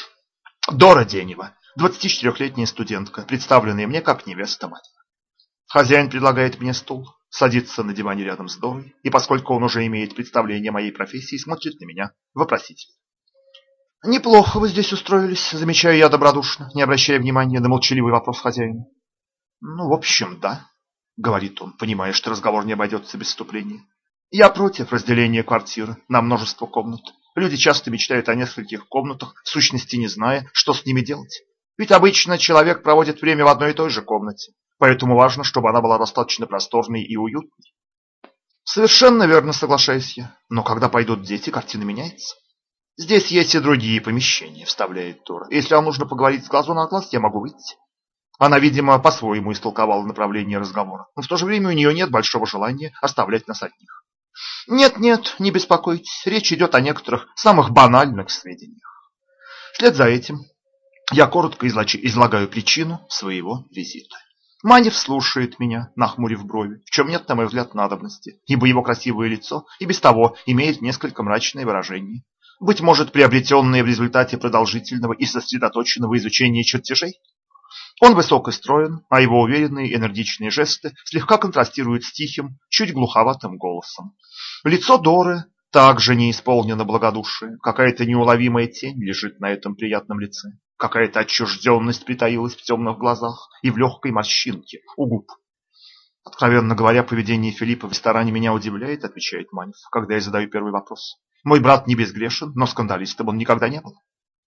Дора Денева, 24-летняя студентка, представленная мне как невеста Манева. Хозяин предлагает мне стул, садится на диване рядом с Дорой, и поскольку он уже имеет представление о моей профессии, смотрит на меня вопросительно. «Неплохо вы здесь устроились», — замечаю я добродушно, не обращая внимания на молчаливый вопрос хозяина. «Ну, в общем, да», — говорит он, понимая, что разговор не обойдется без вступления. «Я против разделения квартиры на множество комнат. Люди часто мечтают о нескольких комнатах, в сущности не зная, что с ними делать. Ведь обычно человек проводит время в одной и той же комнате. Поэтому важно, чтобы она была достаточно просторной и уютной». «Совершенно верно, соглашаюсь я. Но когда пойдут дети, картина меняется». «Здесь есть и другие помещения», — вставляет Тора. «Если вам нужно поговорить с глазу на глаз, я могу выйти». Она, видимо, по-своему истолковала направление разговора, но в то же время у нее нет большого желания оставлять нас одних. «Нет-нет, не беспокойтесь. Речь идет о некоторых самых банальных сведениях». Вслед за этим я коротко излагаю причину своего визита. Манев слушает меня, нахмурив брови, в чем нет, на мой взгляд, надобности, ибо его красивое лицо и без того имеет несколько мрачное выражение. Быть может, приобретенное в результате продолжительного и сосредоточенного изучения чертежей? Он высок и строен, а его уверенные энергичные жесты слегка контрастируют с тихим, чуть глуховатым голосом. Лицо Доры также не исполнено благодушия, какая-то неуловимая тень лежит на этом приятном лице. Какая-то отчужденность притаилась в темных глазах и в легкой морщинке у губ. «Откровенно говоря, поведение Филиппа в ресторане меня удивляет», — отвечает Манев, когда я задаю первый вопрос. «Мой брат не безгрешен, но скандалистом он никогда не был».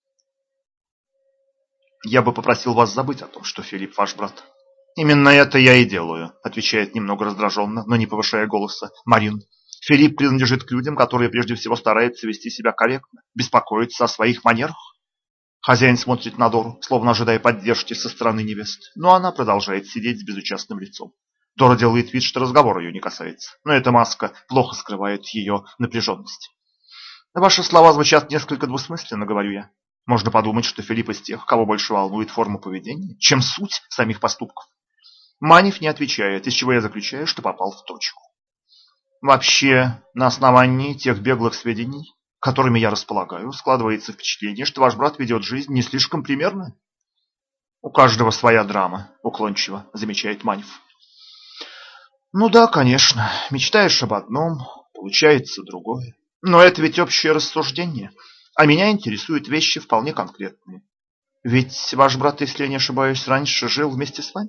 «Я бы попросил вас забыть о том, что Филипп ваш брат». «Именно это я и делаю», — отвечает немного раздраженно, но не повышая голоса, Марин. «Филипп принадлежит к людям, которые прежде всего стараются вести себя корректно, беспокоиться о своих манерах». Хозяин смотрит на Дору, словно ожидая поддержки со стороны невесты, но она продолжает сидеть с безучастным лицом. Дора делает вид, что разговор ее не касается, но эта маска плохо скрывает ее напряженность. «Ваши слова звучат несколько двусмысленно», — говорю я. «Можно подумать, что Филипп из тех, кого больше волнует форма поведения, чем суть самих поступков». Манев не отвечает, из чего я заключаю, что попал в точку. «Вообще, на основании тех беглых сведений, которыми я располагаю, складывается впечатление, что ваш брат ведет жизнь не слишком примерно». «У каждого своя драма», — уклончиво замечает Манев. «Ну да, конечно, мечтаешь об одном, получается другое. Но это ведь общее рассуждение, а меня интересуют вещи вполне конкретные. Ведь ваш брат, если я не ошибаюсь, раньше жил вместе с вами?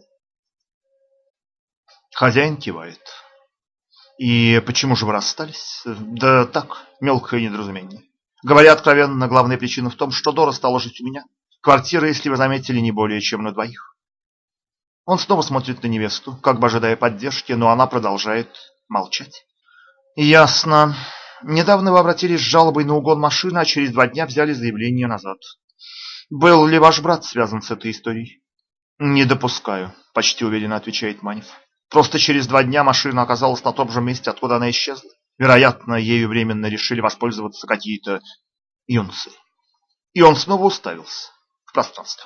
Хозяин кивает. И почему же вы расстались? Да так, мелкое недоразумение. Говоря откровенно, главная причина в том, что Дора стала жить у меня. Квартира, если вы заметили, не более чем на двоих. Он снова смотрит на невесту, как бы ожидая поддержки, но она продолжает молчать. Ясно. Недавно вы обратились с жалобой на угон машины, а через 2 дня взяли заявление назад. Был ли ваш брат связан с этой историей? Не допускаю, почти уверенно отвечает Манев. Просто через 2 дня машина оказалась на том же месте, откуда она исчезла. Вероятно, ею временно решили воспользоваться какие-то юнцы. И он снова уставился в пространство.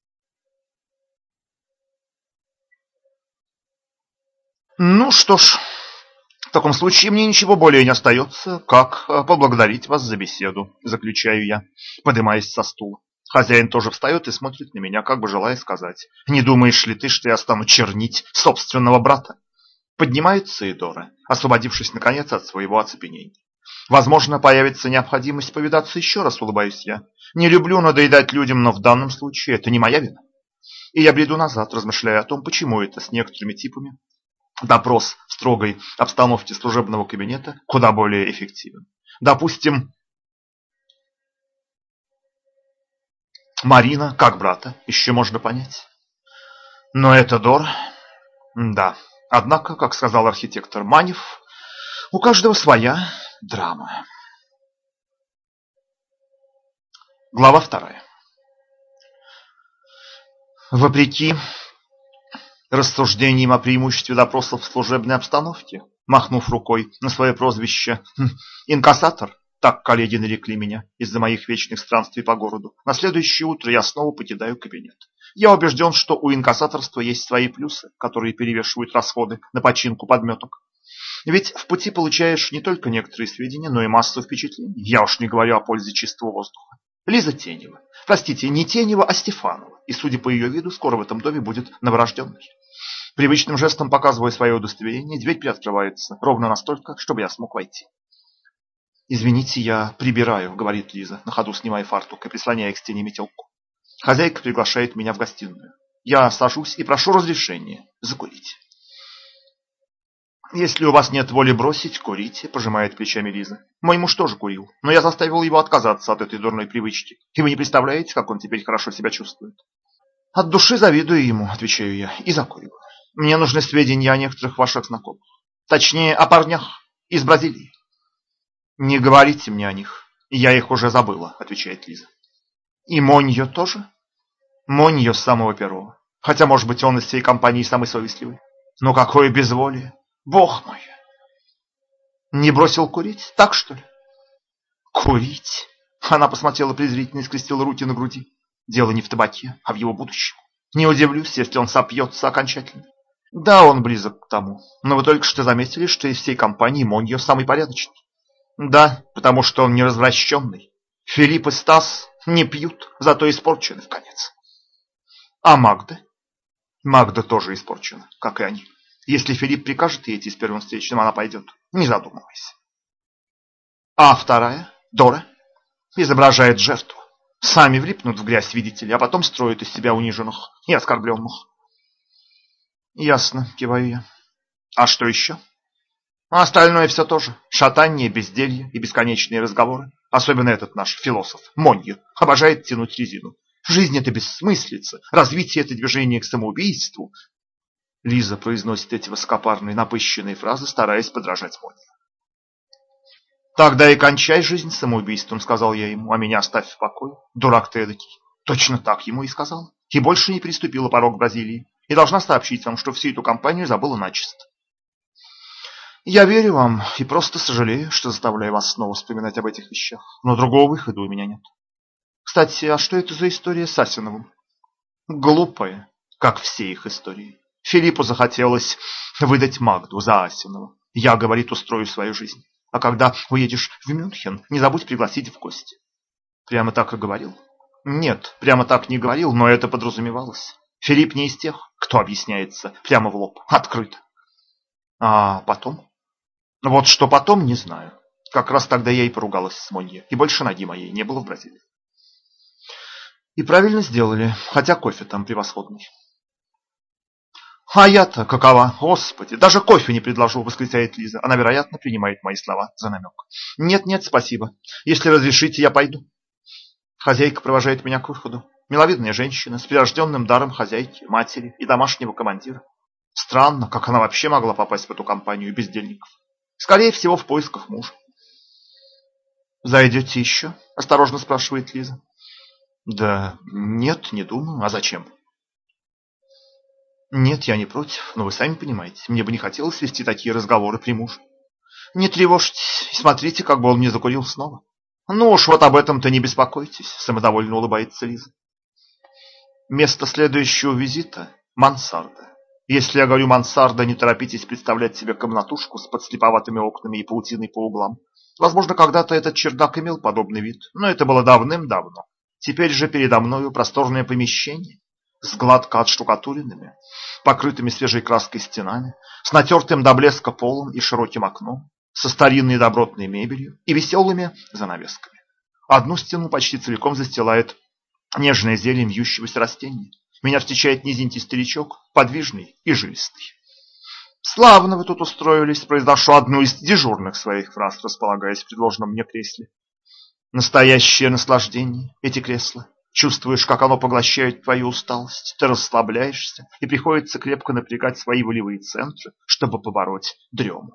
Ну что ж, в таком случае мне ничего более не остается, как поблагодарить вас за беседу, заключаю я, поднимаясь со стула. Хозяин тоже встает и смотрит на меня, как бы желая сказать: «Не думаешь ли ты, что я стану чернить собственного брата?» Поднимается Эдора, освободившись наконец от своего оцепенения. «Возможно, появится необходимость повидаться еще раз», — улыбаюсь я. «Не люблю надоедать людям, но в данном случае это не моя вина». И я бреду назад, размышляя о том, почему это с некоторыми типами допрос в строгой обстановке служебного кабинета куда более эффективен. Допустим, Марина, как брата, еще можно понять. Но это Дор, да. Однако, как сказал архитектор Манев, у каждого своя драма. Глава 2. Вопреки рассуждениям о преимуществе допросов в служебной обстановке, махнув рукой на свое прозвище «инкассатор», так коллеги нарекли меня из-за моих вечных странствий по городу, на следующее утро я снова покидаю кабинет. Я убежден, что у инкассаторства есть свои плюсы, которые перевешивают расходы на починку подметок. Ведь в пути получаешь не только некоторые сведения, но и массу впечатлений. Я уж не говорю о пользе чистого воздуха. Лиза Тенева. Простите, не Тенева, а Стефанова. И, судя по ее виду, скоро в этом доме будет новорожденный. Привычным жестом показывая свое удостоверение, дверь приоткрывается ровно настолько, чтобы я смог войти. «Извините, я прибираю», — говорит Лиза, на ходу снимая фартук и прислоняя к стене метелку. Хозяйка приглашает меня в гостиную. Я сажусь и прошу разрешения закурить. «Если у вас нет воли бросить, курите», — пожимает плечами Лиза. «Мой муж тоже курил, но я заставил его отказаться от этой дурной привычки. И вы не представляете, как он теперь хорошо себя чувствует». «От души завидую ему», — отвечаю я, и закуриваю. «Мне нужны сведения о некоторых ваших знакомых. Точнее, о парнях из Бразилии». «Не говорите мне о них. Я их уже забыла», — отвечает Лиза. «И Моньо тоже?» «Моньо с самого первого. Хотя, может быть, он из всей компании самый совестливый. Но какое безволие! Бог мой! Не бросил курить? Так, что ли?» «Курить?» Она посмотрела презрительно и скрестила руки на груди. «Дело не в табаке, а в его будущем. Не удивлюсь, если он сопьется окончательно. Да, он близок к тому. Но вы только что заметили, что из всей компании Моньо самый порядочный. Да, потому что он неразвращенный. Филипп и Стас не пьют, зато испорчены вконец. А Магда? Магда тоже испорчена, как и они. Если Филипп прикажет ей идти с первым встречным, она пойдет, не задумываясь. А вторая, Дора, изображает жертву. Сами влипнут в грязь, видите ли, а потом строят из себя униженных и оскорбленных. Ясно, киваю я. А что еще? А остальное все то же. Шатание, безделье и бесконечные разговоры. Особенно этот наш философ, Моньо, обожает тянуть резину. Жизнь — это бессмыслица, развитие — это движение к самоубийству. Лиза произносит эти высокопарные, напыщенные фразы, стараясь подражать Моньо. «Тогда и кончай жизнь самоубийством», — сказал я ему, — «а меня оставь в покое. Дурак ты эдакий». Точно так ему и сказал. И больше не переступила порог Бразилии. И должна сообщить вам, что всю эту компанию забыла начисто. Я верю вам и просто сожалею, что заставляю вас снова вспоминать об этих вещах. Но другого выхода у меня нет. Кстати, а что это за история с Асиновым? Глупая, как все их истории. Филиппу захотелось выдать Магду за Асинова. Я, говорит, устрою свою жизнь. А когда уедешь в Мюнхен, не забудь пригласить в гости. Прямо так и говорил? Нет, прямо так не говорил, но это подразумевалось. Филипп не из тех, кто объясняется прямо в лоб, открыто. А потом? Вот что потом, не знаю. Как раз тогда я и поругалась с Монье, и больше ноги моей не было в Бразилии. И правильно сделали, хотя кофе там превосходный. А я-то какова, господи, даже кофе не предложу, восклицает Лиза. Она, вероятно, принимает мои слова за намек. Нет, спасибо. Если разрешите, я пойду. Хозяйка провожает меня к выходу. Миловидная женщина с прирожденным даром хозяйки, матери и домашнего командира. Странно, как она вообще могла попасть в эту компанию бездельников. Скорее всего, в поисках мужа. «Зайдете еще?» – осторожно спрашивает Лиза. «Да нет, не думаю. А зачем?» «Нет, я не против, но вы сами понимаете, мне бы не хотелось вести такие разговоры при муже. Не тревожьтесь и смотрите, как бы он не закурил снова». «Ну уж вот об этом-то не беспокойтесь», – самодовольно улыбается Лиза. Место следующего визита – мансарда. Если я говорю мансарда, не торопитесь представлять себе комнатушку с подслеповатыми окнами и паутиной по углам. Возможно, когда-то этот чердак имел подобный вид, но это было давным-давно. Теперь же передо мною просторное помещение с гладко отштукатуренными, покрытыми свежей краской стенами, с натертым до блеска полом и широким окном, со старинной добротной мебелью и веселыми занавесками. Одну стену почти целиком застилает нежная зелень вьющегося растения. Меня встречает низенький старичок, подвижный и жилистый. «Славно вы тут устроились», – произношу одну из дежурных своих фраз, располагаясь в предложенном мне кресле. Настоящее наслаждение, эти кресла. Чувствуешь, как оно поглощает твою усталость, ты расслабляешься, и приходится крепко напрягать свои волевые центры, чтобы побороть дрему.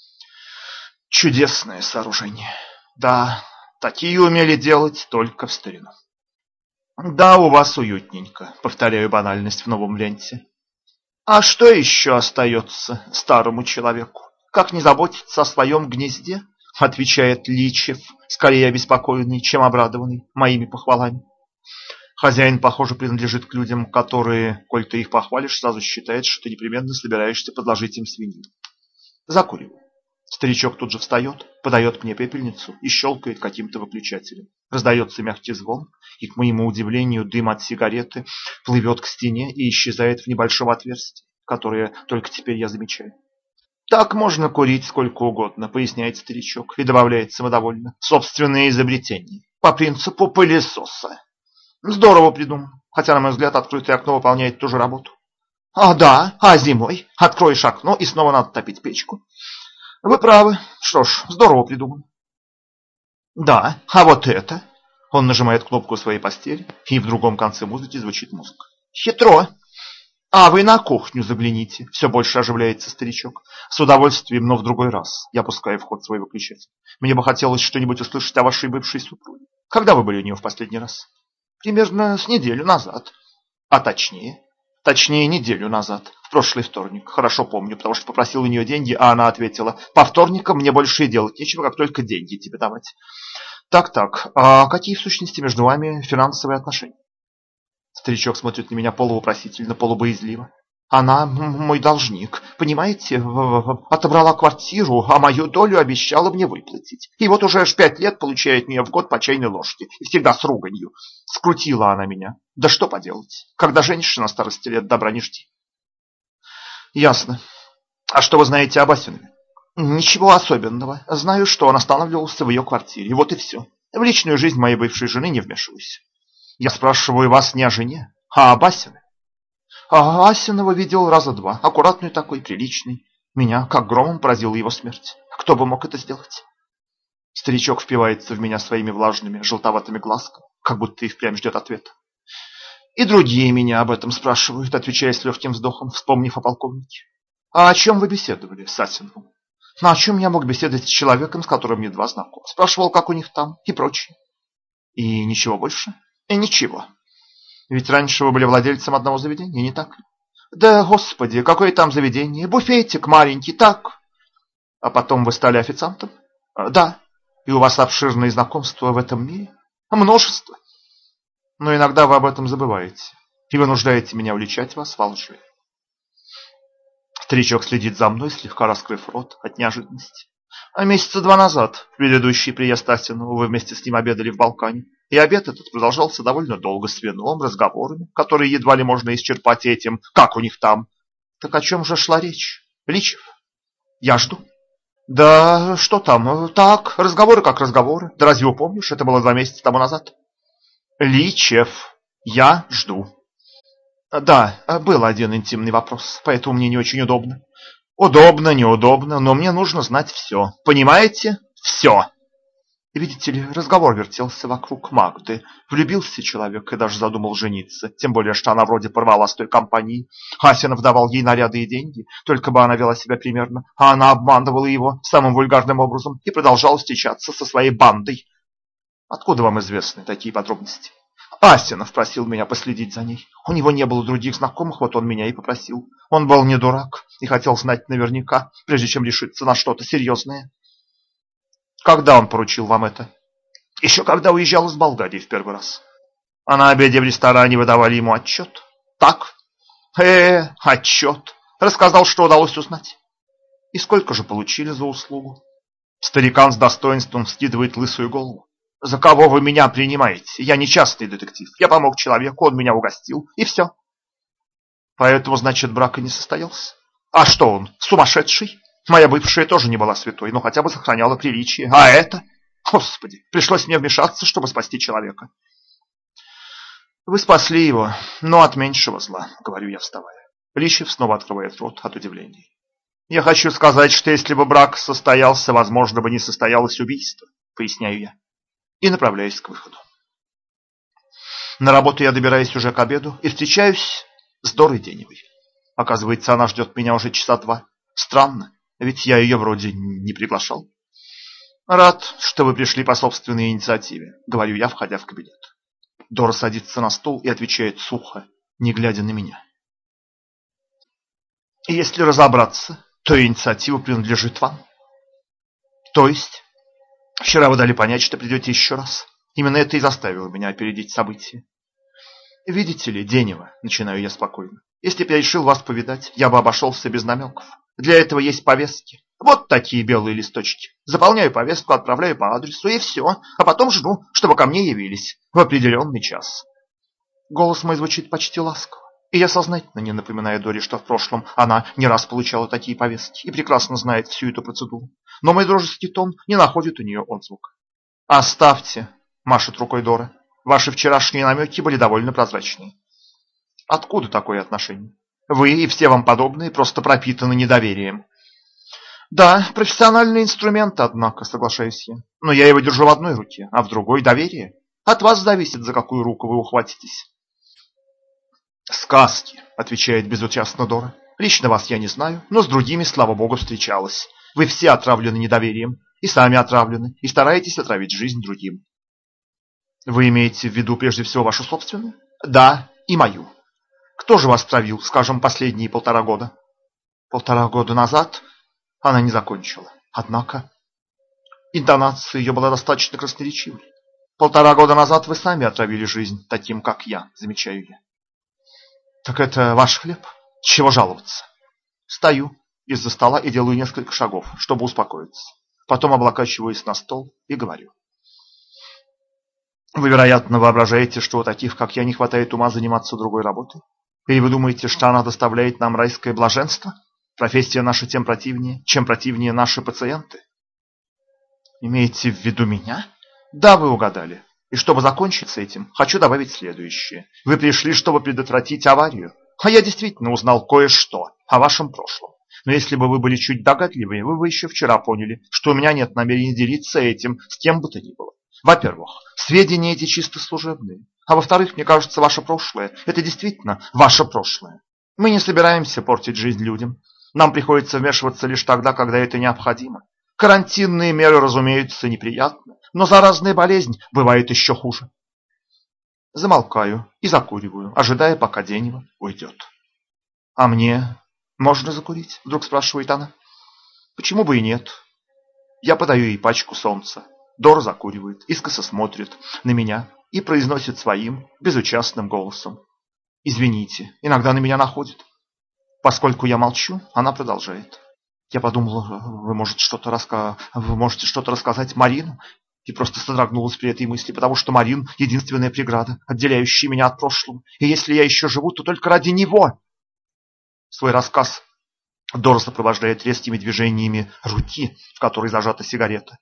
Чудесное сооружение. Да, такие умели делать только в старину. Да, у вас уютненько, повторяю банальность в новом ленте. А что еще остается старому человеку? Как не заботиться о своем гнезде? Отвечает Личев, скорее обеспокоенный, чем обрадованный моими похвалами. Хозяин, похоже, принадлежит к людям, которые, коль ты их похвалишь, сразу считают, что ты непременно собираешься подложить им свинью. Закуриваю. Старичок тут же встает, подает мне пепельницу и щелкает каким-то выключателем. Раздается мягкий звон, и, к моему удивлению, дым от сигареты плывет к стене и исчезает в небольшом отверстии, которое только теперь я замечаю. «Так можно курить сколько угодно», — поясняет старичок и добавляет самодовольно. «Собственные изобретения. По принципу пылесоса. Здорово придумано, хотя, на мой взгляд, открытое окно выполняет ту же работу. А да, а зимой откроешь окно и снова надо топить печку. Вы правы. Что ж, здорово придумано. Да, а вот это...» Он нажимает кнопку своей постели, и в другом конце музыки звучит музыка. «Хитро. А вы на кухню загляните», — все больше оживляется старичок. «С удовольствием, но в другой раз. Я пускаю в ход свой выключатель. Мне бы хотелось что-нибудь услышать о вашей бывшей супруге. Когда вы были у нее в последний раз?» «Примерно с неделю назад. А точнее?» «Точнее, неделю назад. В прошлый вторник. Хорошо помню, потому что попросил у нее деньги, а она ответила: по вторникам мне больше и делать нечего, как только деньги тебе давать». «Так, а какие в сущности между вами финансовые отношения?» Старичок смотрит на меня полувопросительно, полубоязливо. «Она мой должник, понимаете, отобрала квартиру, а мою долю обещала мне выплатить. И вот уже аж 5 лет получает меня в год по чайной ложке, и всегда с руганью. Скрутила она меня. Да что поделать, когда женишься на старости лет, добра не жди». «Ясно. А что вы знаете об Асинове?» «Ничего особенного. Знаю, что он останавливался в ее квартире. Вот и все. В личную жизнь моей бывшей жены не вмешиваюсь». «Я спрашиваю вас не о жене, а об Асине». «А Асинова видел раза 2. Аккуратный такой, приличный. Меня как громом поразила его смерть. Кто бы мог это сделать?» Старичок впивается в меня своими влажными, желтоватыми глазками, как будто и впрямь ждет ответа. «И другие меня об этом спрашивают», отвечая с легким вздохом, вспомнив о полковнике. «А о чем вы беседовали с Асиновым?» «Ну, о чем я мог беседовать с человеком, с которым едва знаком? Спрашивал, как у них там, и прочее». «И ничего больше?» «И ничего. Ведь раньше вы были владельцем одного заведения, не так ли?» «Да, господи, какое там заведение? Буфетик маленький, так». «А потом вы стали официантом?» «Да. И у вас обширные знакомства в этом мире?» «Множество. Но иногда вы об этом забываете и вынуждаете меня уличать вас во лжи». Старичок следит за мной, слегка раскрыв рот от неожиданности. «А месяца 2 назад, в предыдущий приезд Асинова, вы вместе с ним обедали в Балкане. И обед этот продолжался довольно долго, с вином, разговорами, которые едва ли можно исчерпать этим, как у них там». «Так о чем же шла речь, Личев?» «Я жду». «Да что там? Так, разговоры как разговоры. Да разве помнишь, это было 2 месяца тому назад?» «Личев, Я жду. Да, был один интимный вопрос, поэтому мне не очень удобно. Удобно, неудобно, но мне нужно знать все. Понимаете? Все. Видите ли, разговор вертелся вокруг Магды. Влюбился человек и даже задумал жениться. Тем более, что она вроде порвала с той компанией. Хасинов давал ей наряды и деньги, только бы она вела себя примерно. А она обманывала его самым вульгарным образом и продолжала встречаться со своей бандой. Откуда вам известны такие подробности? Асинов просил меня последить за ней. У него не было других знакомых, вот он меня и попросил. Он был не дурак и хотел знать наверняка, прежде чем решиться на что-то серьезное. Когда он поручил вам это? Еще когда уезжал из Болгарии в первый раз. А на обеде в ресторане выдавали ему отчет. Так? Отчет. Рассказал, что удалось узнать. И сколько же получили за услугу? Старикан с достоинством вскидывает лысую голову. За кого вы меня принимаете? Я не частный детектив. Я помог человеку, он меня угостил, и все. Поэтому, значит, брак и не состоялся. А что он, сумасшедший? Моя бывшая тоже не была святой, но хотя бы сохраняла приличие. А это? Господи, пришлось мне вмешаться, чтобы спасти человека. Вы спасли его, но от меньшего зла, говорю я, вставая. Лищев снова открывает рот от удивления. Я хочу сказать, что если бы брак состоялся, возможно бы не состоялось убийство, поясняю я. И направляюсь к выходу. На работу я добираюсь уже к обеду и встречаюсь с Дорой Деневой. Оказывается, она ждет меня уже часа 2. Странно, ведь я ее вроде не приглашал. Рад, что вы пришли по собственной инициативе, говорю я, входя в кабинет. Дора садится на стул и отвечает сухо, не глядя на меня. Если разобраться, то инициатива принадлежит вам. То есть, вчера вы дали понять, что придете еще раз. Именно это и заставило меня опередить события. Видите ли, Денева, начинаю я спокойно, если бы я решил вас повидать, я бы обошелся без намеков. Для этого есть повестки. Вот такие белые листочки. Заполняю повестку, отправляю по адресу, и все. А потом жду, чтобы ко мне явились в определенный час. Голос мой звучит почти ласково. И я сознательно не напоминаю Доре, что в прошлом она не раз получала такие повестки и прекрасно знает всю эту процедуру. Но мой дружеский тон не находит у нее отзвука. «Оставьте», – машет рукой Дора. «Ваши вчерашние намеки были довольно прозрачные». Откуда такое отношение? Вы и все вам подобные просто пропитаны недоверием. Да, профессиональный инструмент, однако, соглашаюсь я. Но я его держу в одной руке, а в другой доверие. От вас зависит, за какую руку вы ухватитесь. Сказки, отвечает безучастно Дора. Лично вас я не знаю, но с другими, слава богу, встречалась. Вы все отравлены недоверием, и сами отравлены, и стараетесь отравить жизнь другим. Вы имеете в виду прежде всего вашу собственную? Да, и мою. Кто же вас травил, скажем, последние 1,5 года? 1,5 года назад она не закончила. Однако интонация ее была достаточно красноречивой. 1,5 года назад вы сами отравили жизнь таким, как я, замечаю я. Так это ваш хлеб? Чего жаловаться? Стою из-за стола и делаю несколько шагов, чтобы успокоиться. Потом облокачиваюсь на стол и говорю. Вы, вероятно, воображаете, что у таких, как я, не хватает ума заниматься другой работой? Или вы думаете, что она доставляет нам райское блаженство? Профессия наша тем противнее, чем противнее наши пациенты. Имеете в виду меня? Да, вы угадали. И чтобы закончить с этим, хочу добавить следующее. Вы пришли, чтобы предотвратить аварию. А я действительно узнал кое-что о вашем прошлом. Но если бы вы были чуть догадливее, вы бы еще вчера поняли, что у меня нет намерения делиться этим с кем бы то ни было. Во-первых, сведения эти чисто служебные. А во-вторых, мне кажется, ваше прошлое – это действительно ваше прошлое. Мы не собираемся портить жизнь людям. Нам приходится вмешиваться лишь тогда, когда это необходимо. Карантинные меры, разумеется, неприятны, но заразная болезнь бывает еще хуже. Замолкаю и закуриваю, ожидая, пока Денева уйдет. «А мне можно закурить?» – вдруг спрашивает она. «Почему бы и нет?» Я подаю ей пачку солнца. Дора закуривает, искоса смотрит на меня и произносит своим безучастным голосом. «Извините, иногда на меня находит». Поскольку я молчу, она продолжает. Я подумала, вы можете что-то рассказать Марину, и просто содрогнулась при этой мысли, потому что Марин — единственная преграда, отделяющая меня от прошлого. И если я еще живу, то только ради него. Свой рассказ Дора сопровождает резкими движениями руки, в которой зажата сигарета.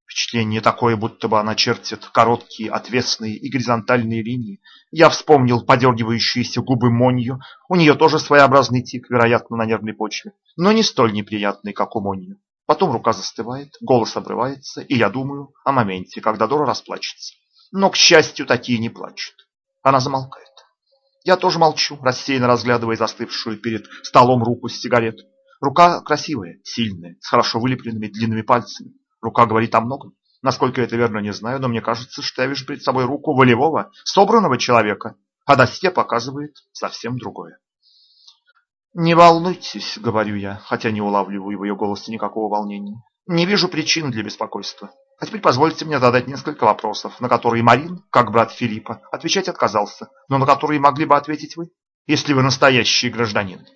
Впечатление такое, будто бы она чертит короткие, отвесные и горизонтальные линии. Я вспомнил подергивающиеся губы Монью. У нее тоже своеобразный тик, вероятно, на нервной почве, но не столь неприятный, как у Монью. Потом рука застывает, голос обрывается, и я думаю о моменте, когда Дора расплачется. Но, к счастью, такие не плачут. Она замолкает. Я тоже молчу, рассеянно разглядывая застывшую перед столом руку с сигарет. Рука красивая, сильная, с хорошо вылепленными длинными пальцами. Рука говорит о многом. Насколько это верно, не знаю, но мне кажется, что я вижу перед собой руку волевого, собранного человека, а досье показывает совсем другое. «Не волнуйтесь», — говорю я, хотя не улавливаю в ее голосе никакого волнения. «Не вижу причин для беспокойства. А теперь позвольте мне задать несколько вопросов, на которые Марин, как брат Филиппа, отвечать отказался, но на которые могли бы ответить вы, если вы настоящий гражданин».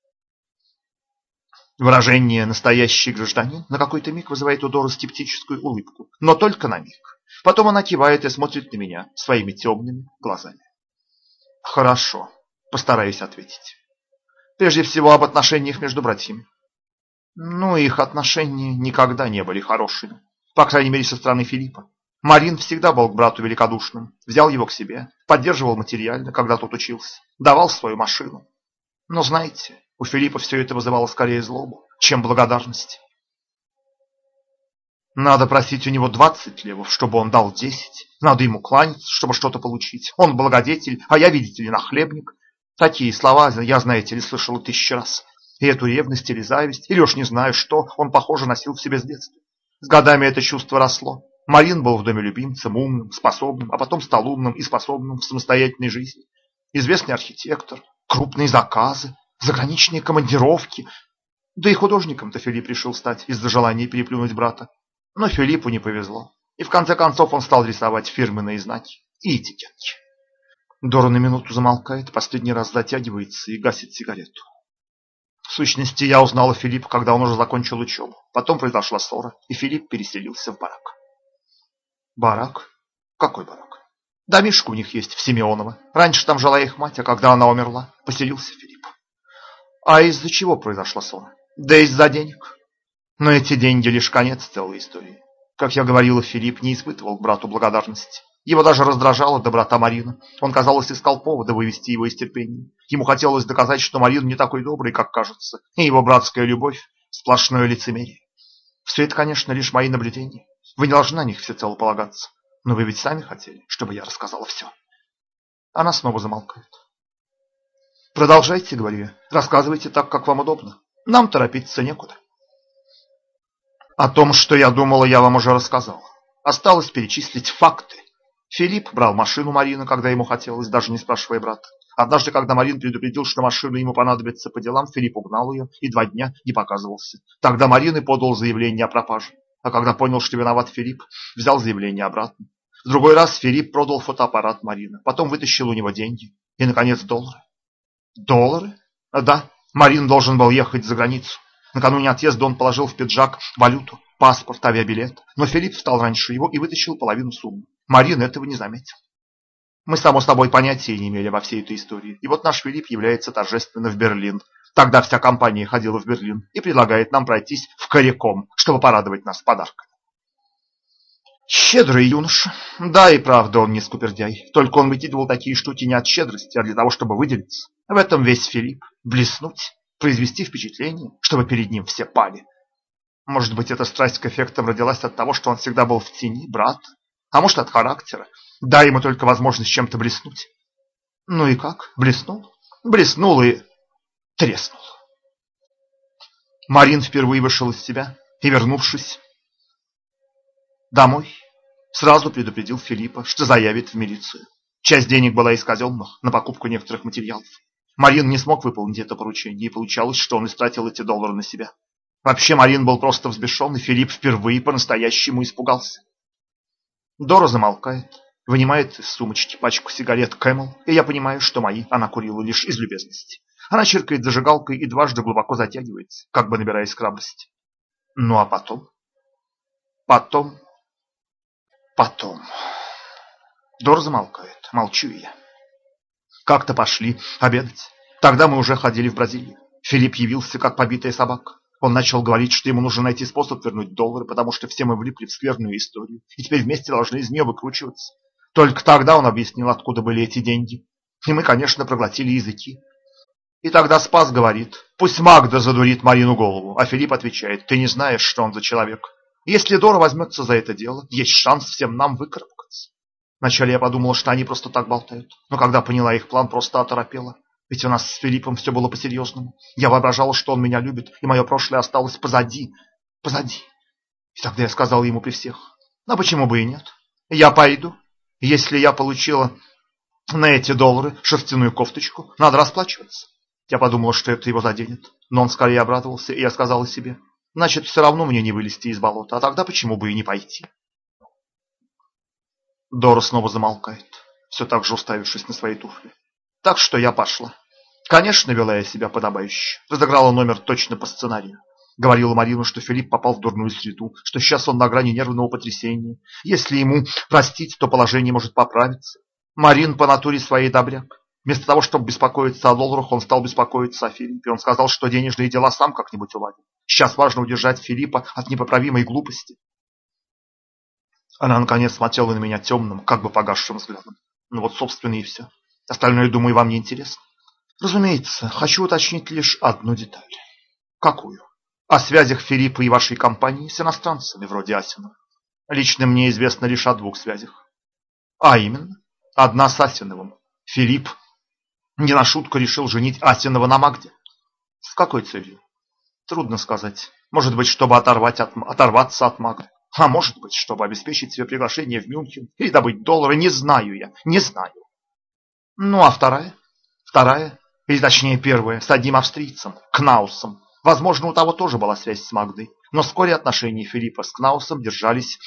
Выражение «настоящий гражданин» на какой-то миг вызывает у Доры скептическую улыбку, но только на миг. Потом она кивает и смотрит на меня своими темными глазами. «Хорошо», — постараюсь ответить. Прежде всего об отношениях между братьями. Ну, их отношения никогда не были хорошими. По крайней мере, со стороны Филиппа. Марин всегда был к брату великодушным. Взял его к себе, поддерживал материально, когда тот учился. Давал свою машину. Но знаете, у Филиппа все это вызывало скорее злобу, чем благодарность. Надо просить у него 20 левов, чтобы он дал 10. Надо ему кланяться, чтобы что-то получить. Он благодетель, а я, видите ли, нахлебник. Такие слова я, знаете ли, слышал 1000 раз. И эту ревность или зависть, или уж не знаю что, он, похоже, носил в себе с детства. С годами это чувство росло. Марин был в доме любимцем, умным, способным, а потом стал умным и способным в самостоятельной жизни. Известный архитектор, крупные заказы, заграничные командировки. Да и художником-то Филипп решил стать из-за желания переплюнуть брата. Но Филиппу не повезло. И в конце концов он стал рисовать фирменные знаки и этикетки. Дора на минуту замолкает, последний раз затягивается и гасит сигарету. В сущности, я узнала Филиппа, когда он уже закончил учебу. Потом произошла ссора, и Филипп переселился в барак. Барак? Какой барак? Домишко у них есть в Симеоново. Раньше там жила их мать, а когда она умерла, поселился Филипп. А из-за чего произошла ссора? Да из-за денег. Но эти деньги лишь конец целой истории. Как я говорила, Филипп не испытывал к брату благодарности. Его даже раздражала доброта Марины. Он, казалось, искал повода вывести его из терпения. Ему хотелось доказать, что Марин не такой добрый, как кажется, и его братская любовь – сплошное лицемерие. Все это, конечно, лишь мои наблюдения. Вы не должны на них всецело полагаться. Но вы ведь сами хотели, чтобы я рассказала все. Она снова замолкает. Продолжайте, говорю я. Рассказывайте так, как вам удобно. Нам торопиться некуда. О том, что я думала, я вам уже рассказал. Осталось перечислить факты. Филипп брал машину Марины, когда ему хотелось, даже не спрашивая брата. Однажды, когда Марин предупредил, что машина ему понадобится по делам, Филипп угнал ее и 2 дня не показывался. Тогда Марин и подал заявление о пропаже. А когда понял, что виноват Филипп, взял заявление обратно. В другой раз Филипп продал фотоаппарат Марина, потом вытащил у него деньги. И, наконец, доллары. Доллары? Да, Марин должен был ехать за границу. Накануне отъезда он положил в пиджак валюту, паспорт, авиабилет. Но Филипп встал раньше его и вытащил половину суммы. Марин этого не заметил. Мы, само собой, понятия не имели во всей этой истории. И вот наш Филипп является торжественно в Берлин. Тогда вся компания ходила в Берлин и предлагает нам пройтись в Кариком, чтобы порадовать нас подарками. Щедрый юноша. Да, и правда, он не скупердяй. Только он выкидывал такие штуки не от щедрости, а для того, чтобы выделиться. В этом весь Филипп. Блеснуть, произвести впечатление, чтобы перед ним все пали. Может быть, эта страсть к эффектам родилась от того, что он всегда был в тени, брат? А может, от характера? Дай ему только возможность чем-то блеснуть. Ну и как? Блеснул? Блеснул и треснул. Марин впервые вышел из себя и, вернувшись домой, сразу предупредил Филиппа, что заявит в милицию. Часть денег была из казенных на покупку некоторых материалов. Марин не смог выполнить это поручение, и получалось, что он истратил эти доллары на себя. Вообще Марин был просто взбешен, и Филипп впервые по-настоящему испугался. Дора замолкает, вынимает из сумочки пачку сигарет Кэмел, и я понимаю, что мои она курила лишь из любезности. Она чиркает зажигалкой и дважды глубоко затягивается, как бы набираясь храбрости. Ну а потом... Потом... Дора замолкает, молчу и я. Как-то пошли обедать. Тогда мы уже ходили в Бразилию. Филипп явился, как побитая собака. Он начал говорить, что ему нужно найти способ вернуть доллары, потому что все мы влипли в скверную историю, и теперь вместе должны из нее выкручиваться. Только тогда он объяснил, откуда были эти деньги. И мы, конечно, проглотили языки. И тогда Спас говорит: пусть Магда задурит Марину голову. А Филипп отвечает: ты не знаешь, что он за человек. Если Дора возьмется за это дело, есть шанс всем нам выкарабкаться. Вначале я подумала, что они просто так болтают. Но когда поняла их план, просто оторопела. Ведь у нас с Филиппом все было по-серьезному. Я воображала, что он меня любит, и мое прошлое осталось позади. Позади. И тогда я сказала ему при всех: а почему бы и нет? Я пойду. Если я получила на эти доллары шерстяную кофточку, надо расплачиваться. Я подумала, что это его заденет. Но он скорее обрадовался, и я сказала себе: значит, все равно мне не вылезти из болота, а тогда почему бы и не пойти? Дора снова замолкает, все так же уставившись на свои туфли. Так что я пошла. Конечно, вела я себя подобающе. Разыграла номер точно по сценарию. Говорила Марину, что Филипп попал в дурную среду, что сейчас он на грани нервного потрясения. Если ему простить, то положение может поправиться. Марин по натуре своей добряк. Вместо того, чтобы беспокоиться о долларах, он стал беспокоиться о Филиппе. Он сказал, что денежные дела сам как-нибудь уладит. Сейчас важно удержать Филиппа от непоправимой глупости. Она, наконец, смотрела на меня темным, как бы погасшим взглядом. Ну вот, собственно, и все. Остальное, думаю, вам не интересно. Разумеется, хочу уточнить лишь одну деталь. Какую? О связях Филиппа и вашей компании с иностранцами, вроде Асинова. Лично мне известно лишь о двух связях. А именно, одна с Асиновым. Филипп не на шутку решил женить Асинова на Магде. С какой целью? Трудно сказать. Может быть, чтобы оторваться от Магды. А может быть, чтобы обеспечить себе приглашение в Мюнхен или добыть доллары. Не знаю я, не знаю. Ну, а вторая? Вторая, или точнее первая, с одним австрийцем, Кнаусом. Возможно, у того тоже была связь с Магдой. Но вскоре отношения Филиппа с Кнаусом держались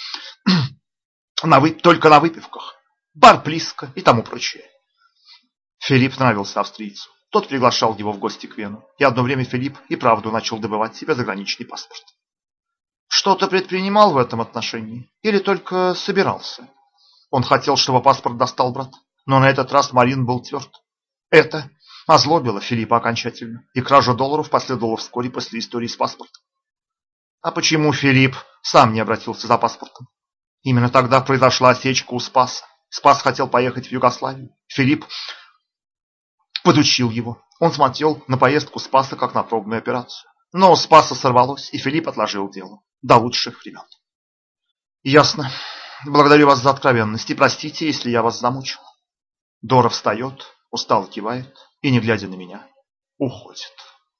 только на выпивках. Бар близко и тому прочее. Филипп нравился австрийцу. Тот приглашал его в гости к Вену. И одно время Филипп и правду начал добывать себе заграничный паспорт. Что-то предпринимал в этом отношении? Или только собирался? Он хотел, чтобы паспорт достал брат. Но на этот раз Марин был тверд. Это озлобило Филиппа окончательно. И кража долларов последовала вскоре после истории с паспортом. А почему Филипп сам не обратился за паспортом? Именно тогда произошла осечка у Спаса. Спас хотел поехать в Югославию. Филипп подучил его. Он смотрел на поездку Спаса как на пробную операцию. Но у Спаса сорвалось, и Филипп отложил дело до лучших времен. Ясно. Благодарю вас за откровенность и простите, если я вас замучил. Дора встает, устало кивает и, не глядя на меня, уходит.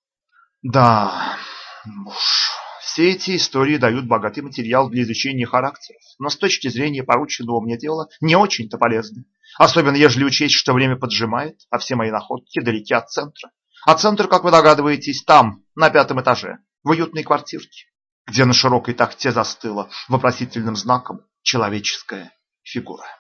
Да, уж, все эти истории дают богатый материал для изучения характеров, но с точки зрения порученного мне дела не очень-то полезны. Особенно ежели учесть, что время поджимает, а все мои находки далеки от центра. А центр, как вы догадываетесь, там, на 5-м этаже, в уютной квартирке, где на широкой тахте застыла вопросительным знаком человеческая фигура.